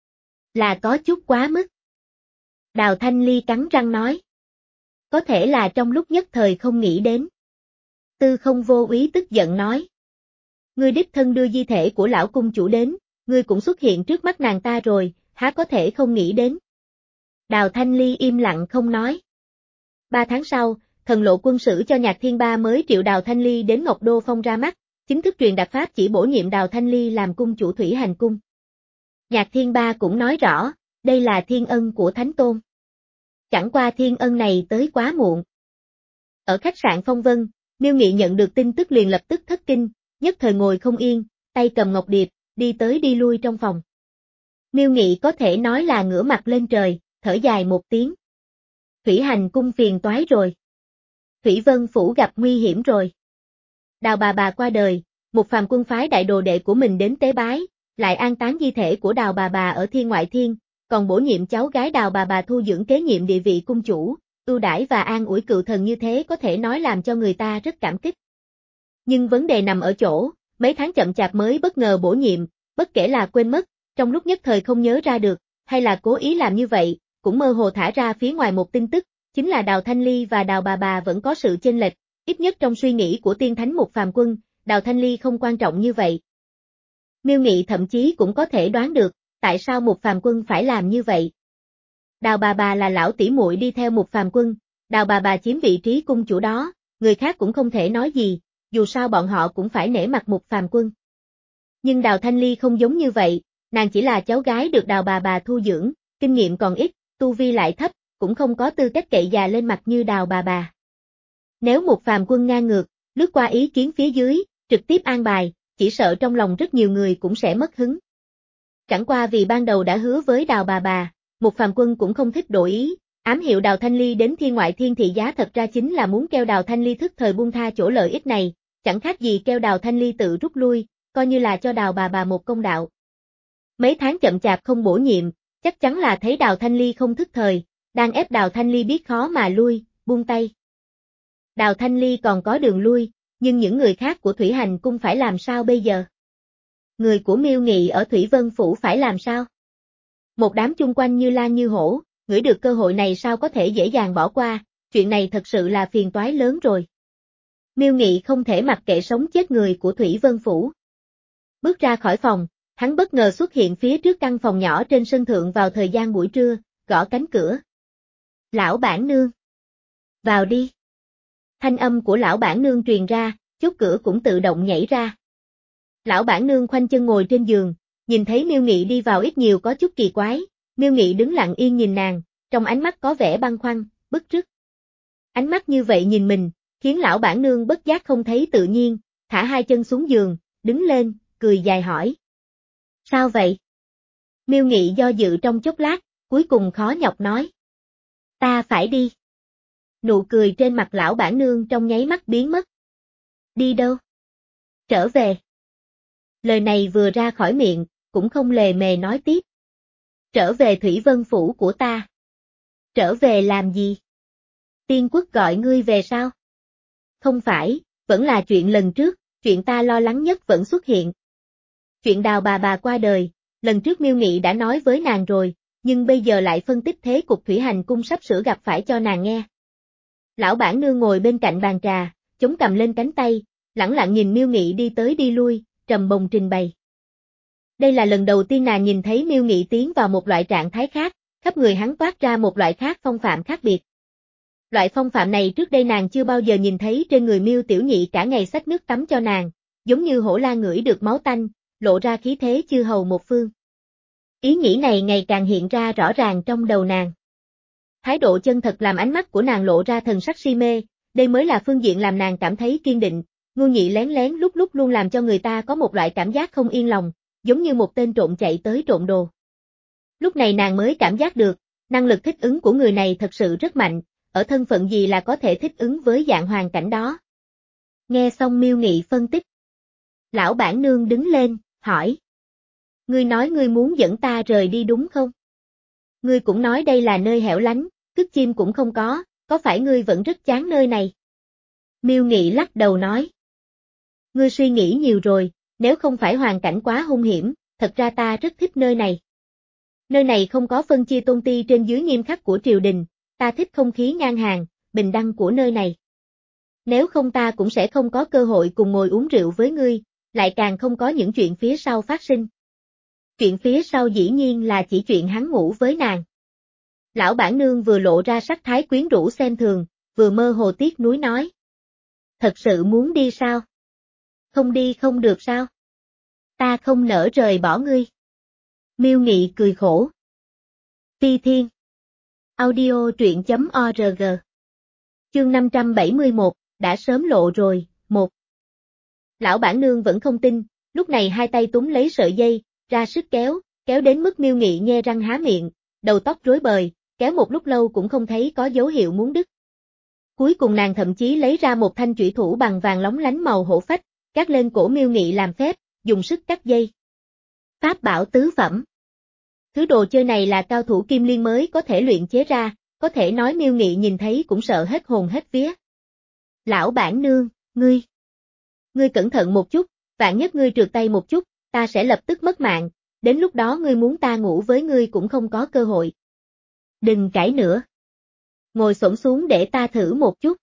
A: Là có chút quá mức. Đào Thanh Ly cắn răng nói. Có thể là trong lúc nhất thời không nghĩ đến. Tư Không Vô Úy tức giận nói. Ngươi đích thân đưa di thể của lão cung chủ đến, ngươi cũng xuất hiện trước mắt nàng ta rồi, há có thể không nghĩ đến. Đào Thanh Ly im lặng không nói. Ba tháng sau, thần lộ quân sử cho Nhạc Thiên Ba mới triệu Đào Thanh Ly đến Ngọc Đô Phong ra mắt, chính thức truyền đạt pháp chỉ bổ nhiệm Đào Thanh Ly làm cung chủ Thủy Hành Cung. Nhạc Thiên Ba cũng nói rõ, đây là thiên ân của Thánh Tôn. Chẳng qua thiên ân này tới quá muộn. Ở khách sạn Phong Vân, Miêu Nghị nhận được tin tức liền lập tức thất kinh, nhất thời ngồi không yên, tay cầm ngọc điệp, đi tới đi lui trong phòng. Miêu Nghị có thể nói là ngửa mặt lên trời, thở dài một tiếng. Thủy Hành Cung phiền toái rồi. Thủy Vân Phủ gặp nguy hiểm rồi. Đào bà bà qua đời, Mục Phàm Quân phái đại đồ đệ của mình đến tế bái, lại an táng di thể của Đào bà bà ở Thiên Ngoại Thiên, còn bổ nhiệm cháu gái Đào bà bà thu dưỡng kế nhiệm địa vị cung chủ, ưu đãi và an ủi cựu thần như thế có thể nói làm cho người ta rất cảm kích. Nhưng vấn đề nằm ở chỗ, mấy tháng chậm chạp mới bất ngờ bổ nhiệm, bất kể là quên mất, trong lúc nhất thời không nhớ ra được, hay là cố ý làm như vậy, cũng mơ hồ thả ra phía ngoài một tin tức, chính là Đào Thanh Ly và Đào bà bà vẫn có sự chênh lệch, ít nhất trong suy nghĩ của tiên thánh Mục Phàm Quân, Đào Thanh Ly không quan trọng như vậy. Miêu Nghị thậm chí cũng có thể đoán được, tại sao Mục Phàm Quân phải làm như vậy. Đào bà bà là lão tỷ muội đi theo Mục Phàm Quân, Đào bà bà chiếm vị trí cung chủ đó, người khác cũng không thể nói gì, dù sao bọn họ cũng phải nể mặt Mục Phàm Quân. Nhưng Đào Thanh Ly không giống như vậy, nàng chỉ là cháu gái được Đào bà bà thu dưỡng, kinh nghiệm còn ít, tu vi lại thấp, cũng không có tư cách cậy già lên mặt như Đào bà bà. Nếu Mục Phàm Quân ngang ngược, lướt qua ý kiến phía dưới, trực tiếp an bài, chỉ sợ trong lòng rất nhiều người cũng sẽ mất hứng. Chẳng qua vì ban đầu đã hứa với Đào bà bà, Mục Phàm Quân cũng không thích đổi ý, ám hiệu Đào Thanh Ly đến Thiên Ngoại Thiên thị giá thật ra chính là muốn kêu Đào Thanh Ly thức thời buông tha chỗ lợi ích này, chẳng khác gì kêu Đào Thanh Ly tự rút lui, coi như là cho Đào bà bà một công đạo. Mấy tháng chậm chạp không bổ nhiệm, chắc chắn là thấy Đào Thanh Ly không thức thời, đang ép Đào Thanh Ly biết khó mà lui, buông tay. Đào Thanh Ly còn có đường lui, nhưng những người khác của Thủy Hành Cung phải làm sao bây giờ? Người của Miêu Nghị ở Thủy Vân Phủ phải làm sao? Một đám chung quanh như lan như hổ, ngửi được cơ hội này sao có thể dễ dàng bỏ qua, chuyện này thật sự là phiền toái lớn rồi. Miêu Nghị không thể mặc kệ sống chết người của Thủy Vân Phủ. Bước ra khỏi phòng, hắn bất ngờ xuất hiện phía trước căn phòng nhỏ trên sân thượng vào thời gian buổi trưa, gõ cánh cửa. Lão bản nương. Vào đi. Thanh âm của lão bản nương truyền ra, chốt cửa cũng tự động nhảy ra. Lão bản nương khoanh chân ngồi trên giường, nhìn thấy Miêu Nghị đi vào ít nhiều có chút kỳ quái, Miêu Nghị đứng lặng yên nhìn nàng, trong ánh mắt có vẻ băn khoăn, bức rứt. Ánh mắt như vậy nhìn mình, khiến lão bản nương bất giác không thấy tự nhiên, thả hai chân xuống giường, đứng lên, cười dài hỏi. Sao vậy? Miêu Nghị do dự trong chốc lát, cuối cùng khó nhọc nói. Ta phải đi. Nụ cười trên mặt lão bản nương trong nháy mắt biến mất. Đi đâu? Trở về. Lời này vừa ra khỏi miệng, cũng không lề mề nói tiếp. Trở về Thủy Vân Phủ của ta. Trở về làm gì? Tiên quốc gọi ngươi về sao? Không phải, vẫn là chuyện lần trước, chuyện ta lo lắng nhất vẫn xuất hiện. Chuyện Đào bà bà qua đời, lần trước Miêu Nghị đã nói với nàng rồi, nhưng bây giờ lại phân tích thế cục thủy hành cung sắp sửa gặp phải cho nàng nghe. Lão bản nương ngồi bên cạnh bàn trà, chống cầm lên cánh tay, lẳng lặng nhìn Miêu Nghị đi tới đi lui, trầm bồng trình bày. Đây là lần đầu tiên nàng nhìn thấy Miêu Nghị tiến vào một loại trạng thái khác, khắp người hắn toát ra một loại khác phong phạm khác biệt. Loại phong phạm này trước đây nàng chưa bao giờ nhìn thấy trên người Miêu Tiểu Nhị cả ngày xách nước tắm cho nàng, giống như hổ la ngửi được máu tanh, lộ ra khí thế chư hầu một phương. Ý nghĩ này ngày càng hiện ra rõ ràng trong đầu nàng. Thái độ chân thật làm ánh mắt của nàng lộ ra thần sắc si mê, đây mới là phương diện làm nàng cảm thấy kiên định. Ngưu Nhị lén lén lúc lúc luôn làm cho người ta có một loại cảm giác không yên lòng, giống như một tên trộm chạy tới trộm đồ. Lúc này nàng mới cảm giác được, năng lực thích ứng của người này thật sự rất mạnh, ở thân phận gì là có thể thích ứng với dạng hoàn cảnh đó. Nghe xong Miêu Nghị phân tích. Lão bản nương đứng lên, hỏi. Ngươi nói ngươi muốn dẫn ta rời đi đúng không? Ngươi cũng nói đây là nơi hẻo lánh, cứt chim cũng không có, có phải ngươi vẫn rất chán nơi này? Miêu Nghị lắc đầu nói. Ngươi suy nghĩ nhiều rồi, nếu không phải hoàn cảnh quá hung hiểm, thật ra ta rất thích nơi này. Nơi này không có phân chia tôn ti trên dưới nghiêm khắc của triều đình, ta thích không khí ngang hàng, bình đẳng của nơi này. Nếu không ta cũng sẽ không có cơ hội cùng ngồi uống rượu với ngươi, lại càng không có những chuyện phía sau phát sinh. Chuyện phía sau dĩ nhiên là chỉ chuyện hắn ngủ với nàng. Lão bản nương vừa lộ ra sắc thái quyến rũ xem thường, vừa mơ hồ tiếc nuối nói. Thật sự muốn đi sao? Không đi không được sao? Ta không nỡ rời bỏ ngươi. Miêu Nghị cười khổ. Phi Thiên. Audio truyện chấm org. Chương năm trăm bảy mươi mốt, đã sớm lộ rồi, một. Lão bản nương vẫn không tin, lúc này hai tay túm lấy sợi dây, ra sức kéo, kéo đến mức Miêu Nghị nhe răng há miệng, đầu tóc rối bời, kéo một lúc lâu cũng không thấy có dấu hiệu muốn đứt. Cuối cùng nàng thậm chí lấy ra một thanh chủy thủ bằng vàng lóng lánh màu hổ phách, cắt lên cổ Miêu Nghị làm phép, dùng sức cắt dây. Pháp bảo tứ phẩm. Thứ đồ chơi này là cao thủ kim liên mới có thể luyện chế ra, có thể nói Miêu Nghị nhìn thấy cũng sợ hết hồn hết vía. Lão bản nương, ngươi. Ngươi cẩn thận một chút, vạn nhất ngươi trượt tay một chút, ta sẽ lập tức mất mạng, đến lúc đó ngươi muốn ta ngủ với ngươi cũng không có cơ hội. Đừng cãi nữa. Ngồi xổm xuống để ta thử một chút.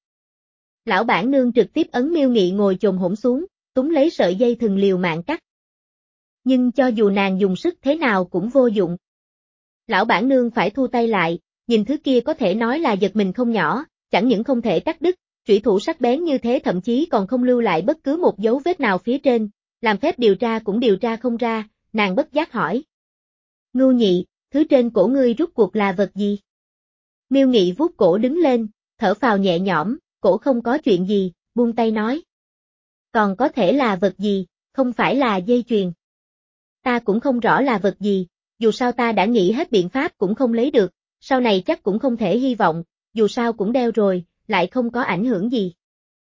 A: Lão bản nương trực tiếp ấn Miêu Nghị ngồi chồm hổm xuống, túm lấy sợi dây thừng liều mạng cắt. Nhưng cho dù nàng dùng sức thế nào cũng vô dụng. Lão bản nương phải thu tay lại, nhìn thứ kia có thể nói là giật mình không nhỏ, chẳng những không thể cắt đứt, trủy thủ sắc bén như thế thậm chí còn không lưu lại bất cứ một dấu vết nào phía trên, làm phép điều tra cũng điều tra không ra, nàng bất giác hỏi. Ngưu Nhị, thứ trên cổ ngươi rút cuộc là vật gì? Miêu Nghị vuốt cổ đứng lên, thở phào nhẹ nhõm, cổ không có chuyện gì, buông tay nói. Còn có thể là vật gì, không phải là dây chuyền. Ta cũng không rõ là vật gì, dù sao ta đã nghĩ hết biện pháp cũng không lấy được, sau này chắc cũng không thể hy vọng, dù sao cũng đeo rồi, lại không có ảnh hưởng gì.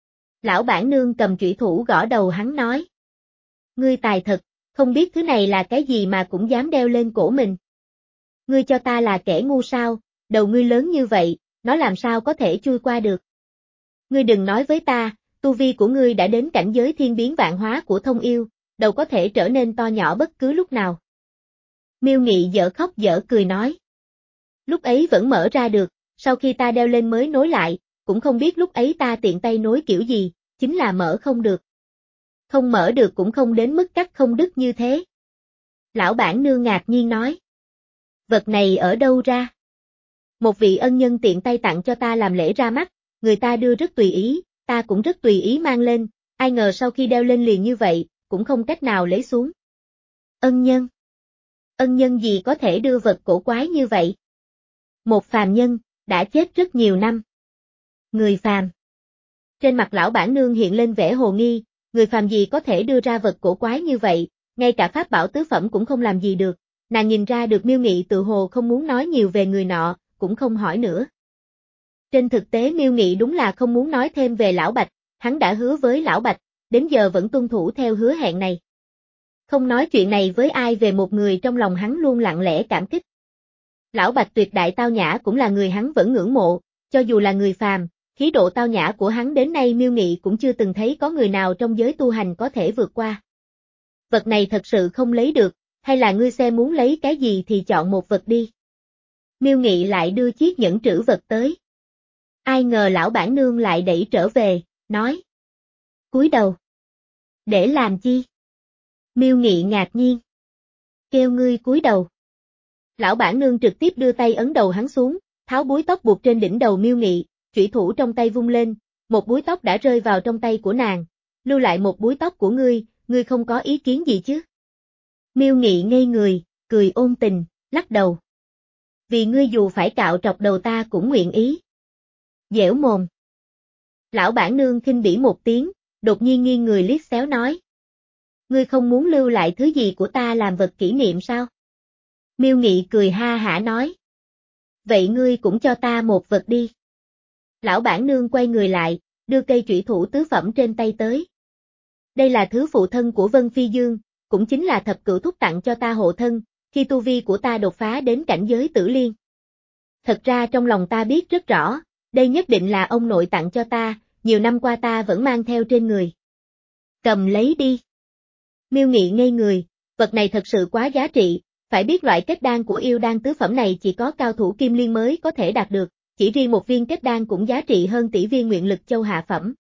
A: Lão bản nương cầm chủy thủ gõ đầu hắn nói. Ngươi tài thật, không biết thứ này là cái gì mà cũng dám đeo lên cổ mình. Ngươi cho ta là kẻ ngu sao, đầu ngươi lớn như vậy, nó làm sao có thể chui qua được. Ngươi đừng nói với ta, tu vi của ngươi đã đến cảnh giới thiên biến vạn hóa của thông yêu, đầu có thể trở nên to nhỏ bất cứ lúc nào. Miêu Nghị dở khóc dở cười nói. Lúc ấy vẫn mở ra được, sau khi ta đeo lên mới nối lại, cũng không biết lúc ấy ta tiện tay nối kiểu gì, chính là mở không được. Không mở được cũng không đến mức cắt không đứt như thế. Lão bản nương ngạc nhiên nói. Vật này ở đâu ra? Một vị ân nhân tiện tay tặng cho ta làm lễ ra mắt, người ta đưa rất tùy ý, ta cũng rất tùy ý mang lên, ai ngờ sau khi đeo lên liền như vậy, cũng không cách nào lấy xuống. Ân nhân? Ân nhân gì có thể đưa vật cổ quái như vậy? Một phàm nhân, đã chết rất nhiều năm. Người phàm. Trên mặt lão bản nương hiện lên vẻ hồ nghi, người phàm gì có thể đưa ra vật cổ quái như vậy, ngay cả pháp bảo tứ phẩm cũng không làm gì được, nàng nhìn ra được Miêu Nghị tự hồ không muốn nói nhiều về người nọ, cũng không hỏi nữa. Trên thực tế Miêu Nghị đúng là không muốn nói thêm về Lão Bạch, hắn đã hứa với Lão Bạch, đến giờ vẫn tuân thủ theo hứa hẹn này. Không nói chuyện này với ai về một người trong lòng hắn luôn lặng lẽ cảm kích. Lão Bạch tuyệt đại tao nhã cũng là người hắn vẫn ngưỡng mộ, cho dù là người phàm, khí độ tao nhã của hắn đến nay Miêu Nghị cũng chưa từng thấy có người nào trong giới tu hành có thể vượt qua. Vật này thật sự không lấy được, hay là ngươi xem muốn lấy cái gì thì chọn một vật đi. Miêu Nghị lại đưa chiếc nhẫn trữ vật tới. Ai ngờ lão bản nương lại đẩy trở về, nói. Cúi đầu. Để làm chi? Miêu Nghị ngạc nhiên. Kêu ngươi cúi đầu. Lão bản nương trực tiếp đưa tay ấn đầu hắn xuống, tháo búi tóc buộc trên đỉnh đầu Miêu Nghị, chủy thủ trong tay vung lên, một búi tóc đã rơi vào trong tay của nàng, lưu lại một búi tóc của ngươi, ngươi không có ý kiến gì chứ? Miêu Nghị ngây người, cười ôn tình, lắc đầu. Vì ngươi dù phải cạo trọc đầu ta cũng nguyện ý. Dẻo mồm. Lão bản nương khinh bỉ một tiếng, đột nhiên nghiêng người liếc xéo nói. Ngươi không muốn lưu lại thứ gì của ta làm vật kỷ niệm sao? Miêu Nghị cười ha hả nói. Vậy ngươi cũng cho ta một vật đi. Lão bản nương quay người lại, đưa cây trủy thủ tứ phẩm trên tay tới. Đây là thứ phụ thân của Vân Phi Dương, cũng chính là thập cửu thúc tặng cho ta hộ thân, khi tu vi của ta đột phá đến cảnh giới tử liên. Thật ra trong lòng ta biết rất rõ, đây nhất định là ông nội tặng cho ta, nhiều năm qua ta vẫn mang theo trên người. Cầm lấy đi. Miêu Nghị ngây người, vật này thật sự quá giá trị, phải biết loại kết đan của yêu đan tứ phẩm này chỉ có cao thủ kim liên mới có thể đạt được, chỉ riêng một viên kết đan cũng giá trị hơn tỷ viên nguyện lực châu hạ phẩm.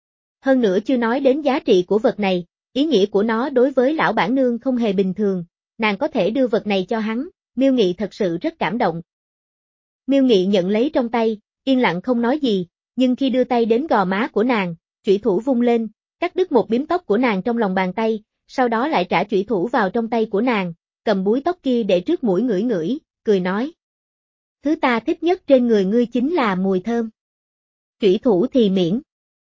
A: Hơn nữa chưa nói đến giá trị của vật này, ý nghĩa của nó đối với lão bản nương không hề bình thường, nàng có thể đưa vật này cho hắn, Miêu Nghị thật sự rất cảm động. Miêu Nghị nhận lấy trong tay, yên lặng không nói gì, nhưng khi đưa tay đến gò má của nàng, chủy thủ vung lên, cắt đứt một bím tóc của nàng trong lòng bàn tay, sau đó lại trả chủy thủ vào trong tay của nàng, cầm búi tóc kia để trước mũi ngửi ngửi, cười nói. Thứ ta thích nhất trên người ngươi chính là mùi thơm. Chủy thủ thì miễn.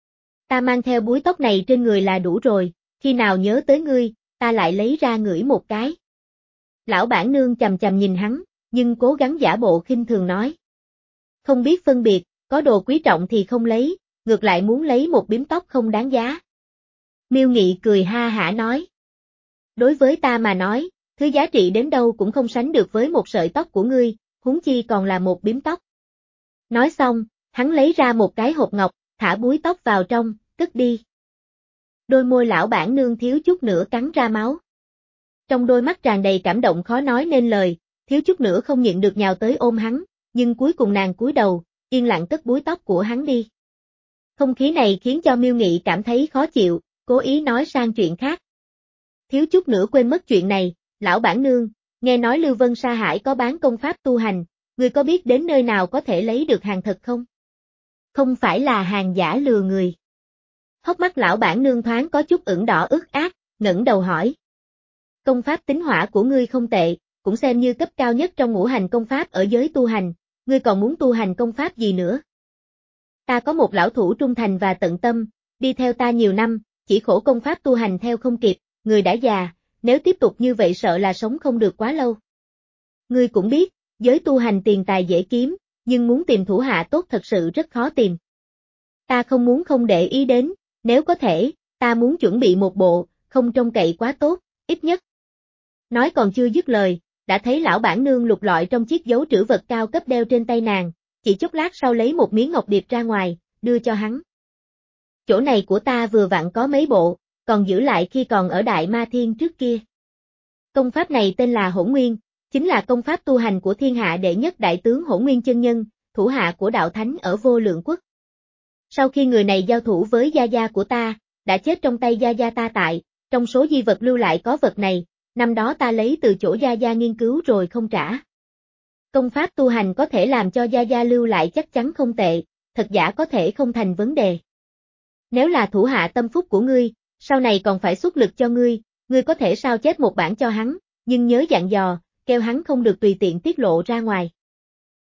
A: Ta mang theo búi tóc này trên người là đủ rồi, khi nào nhớ tới ngươi, ta lại lấy ra ngửi một cái. Lão bản nương chằm chằm nhìn hắn, nhưng cố gắng giả bộ khinh thường nói. Không biết phân biệt, có đồ quý trọng thì không lấy, ngược lại muốn lấy một bím tóc không đáng giá. Miêu Nghị cười ha hả nói. Đối với ta mà nói, thứ giá trị đến đâu cũng không sánh được với một sợi tóc của ngươi, huống chi còn là một bím tóc. Nói xong, hắn lấy ra một cái hộp ngọc, thả búi tóc vào trong, cất đi. Đôi môi lão bản nương thiếu chút nữa cắn ra máu. Trong đôi mắt tràn đầy cảm động khó nói nên lời, thiếu chút nữa không nhịn được nhào tới ôm hắn, nhưng cuối cùng nàng cúi đầu, yên lặng cất búi tóc của hắn đi. Không khí này khiến cho Miêu Nghị cảm thấy khó chịu, cố ý nói sang chuyện khác. Thiếu chút nữa quên mất chuyện này, lão bản nương, nghe nói Lưu Vân Sa Hải có bán công pháp tu hành, ngươi có biết đến nơi nào có thể lấy được hàng thật không? Không phải là hàng giả lừa người. Hốc mắt lão bản nương thoáng có chút ửng đỏ ướt át, ngẩng đầu hỏi. Công pháp tính hỏa của ngươi không tệ, cũng xem như cấp cao nhất trong ngũ hành công pháp ở giới tu hành, ngươi còn muốn tu hành công pháp gì nữa? Ta có một lão thủ trung thành và tận tâm, đi theo ta nhiều năm, chỉ khổ công pháp tu hành theo không kịp, người đã già, nếu tiếp tục như vậy sợ là sống không được quá lâu. Ngươi cũng biết, giới tu hành tiền tài dễ kiếm, nhưng muốn tìm thủ hạ tốt thật sự rất khó tìm. Ta không muốn không để ý đến, nếu có thể, ta muốn chuẩn bị một bộ, không trông cậy quá tốt, ít nhất. Nói còn chưa dứt lời, đã thấy lão bản nương lục lọi trong chiếc dấu trữ vật cao cấp đeo trên tay nàng, chỉ chốc lát sau lấy một miếng ngọc điệp ra ngoài, đưa cho hắn. Chỗ này của ta vừa vặn có mấy bộ, còn giữ lại khi còn ở Đại Ma Thiên trước kia. Công pháp này tên là Hỗn Nguyên, chính là công pháp tu hành của thiên hạ đệ nhất đại tướng Hỗn Nguyên chân nhân, thủ hạ của đạo thánh ở Vô Lượng Quốc. Sau khi người này giao thủ với gia gia của ta, đã chết trong tay gia gia ta tại, trong số di vật lưu lại có vật này, năm đó ta lấy từ chỗ gia gia nghiên cứu rồi không trả. Công pháp tu hành có thể làm cho gia gia lưu lại chắc chắn không tệ, thật giả có thể không thành vấn đề. Nếu là thủ hạ tâm phúc của ngươi, sau này còn phải xuất lực cho ngươi, ngươi có thể sao chép một bản cho hắn, nhưng nhớ dặn dò, kêu hắn không được tùy tiện tiết lộ ra ngoài.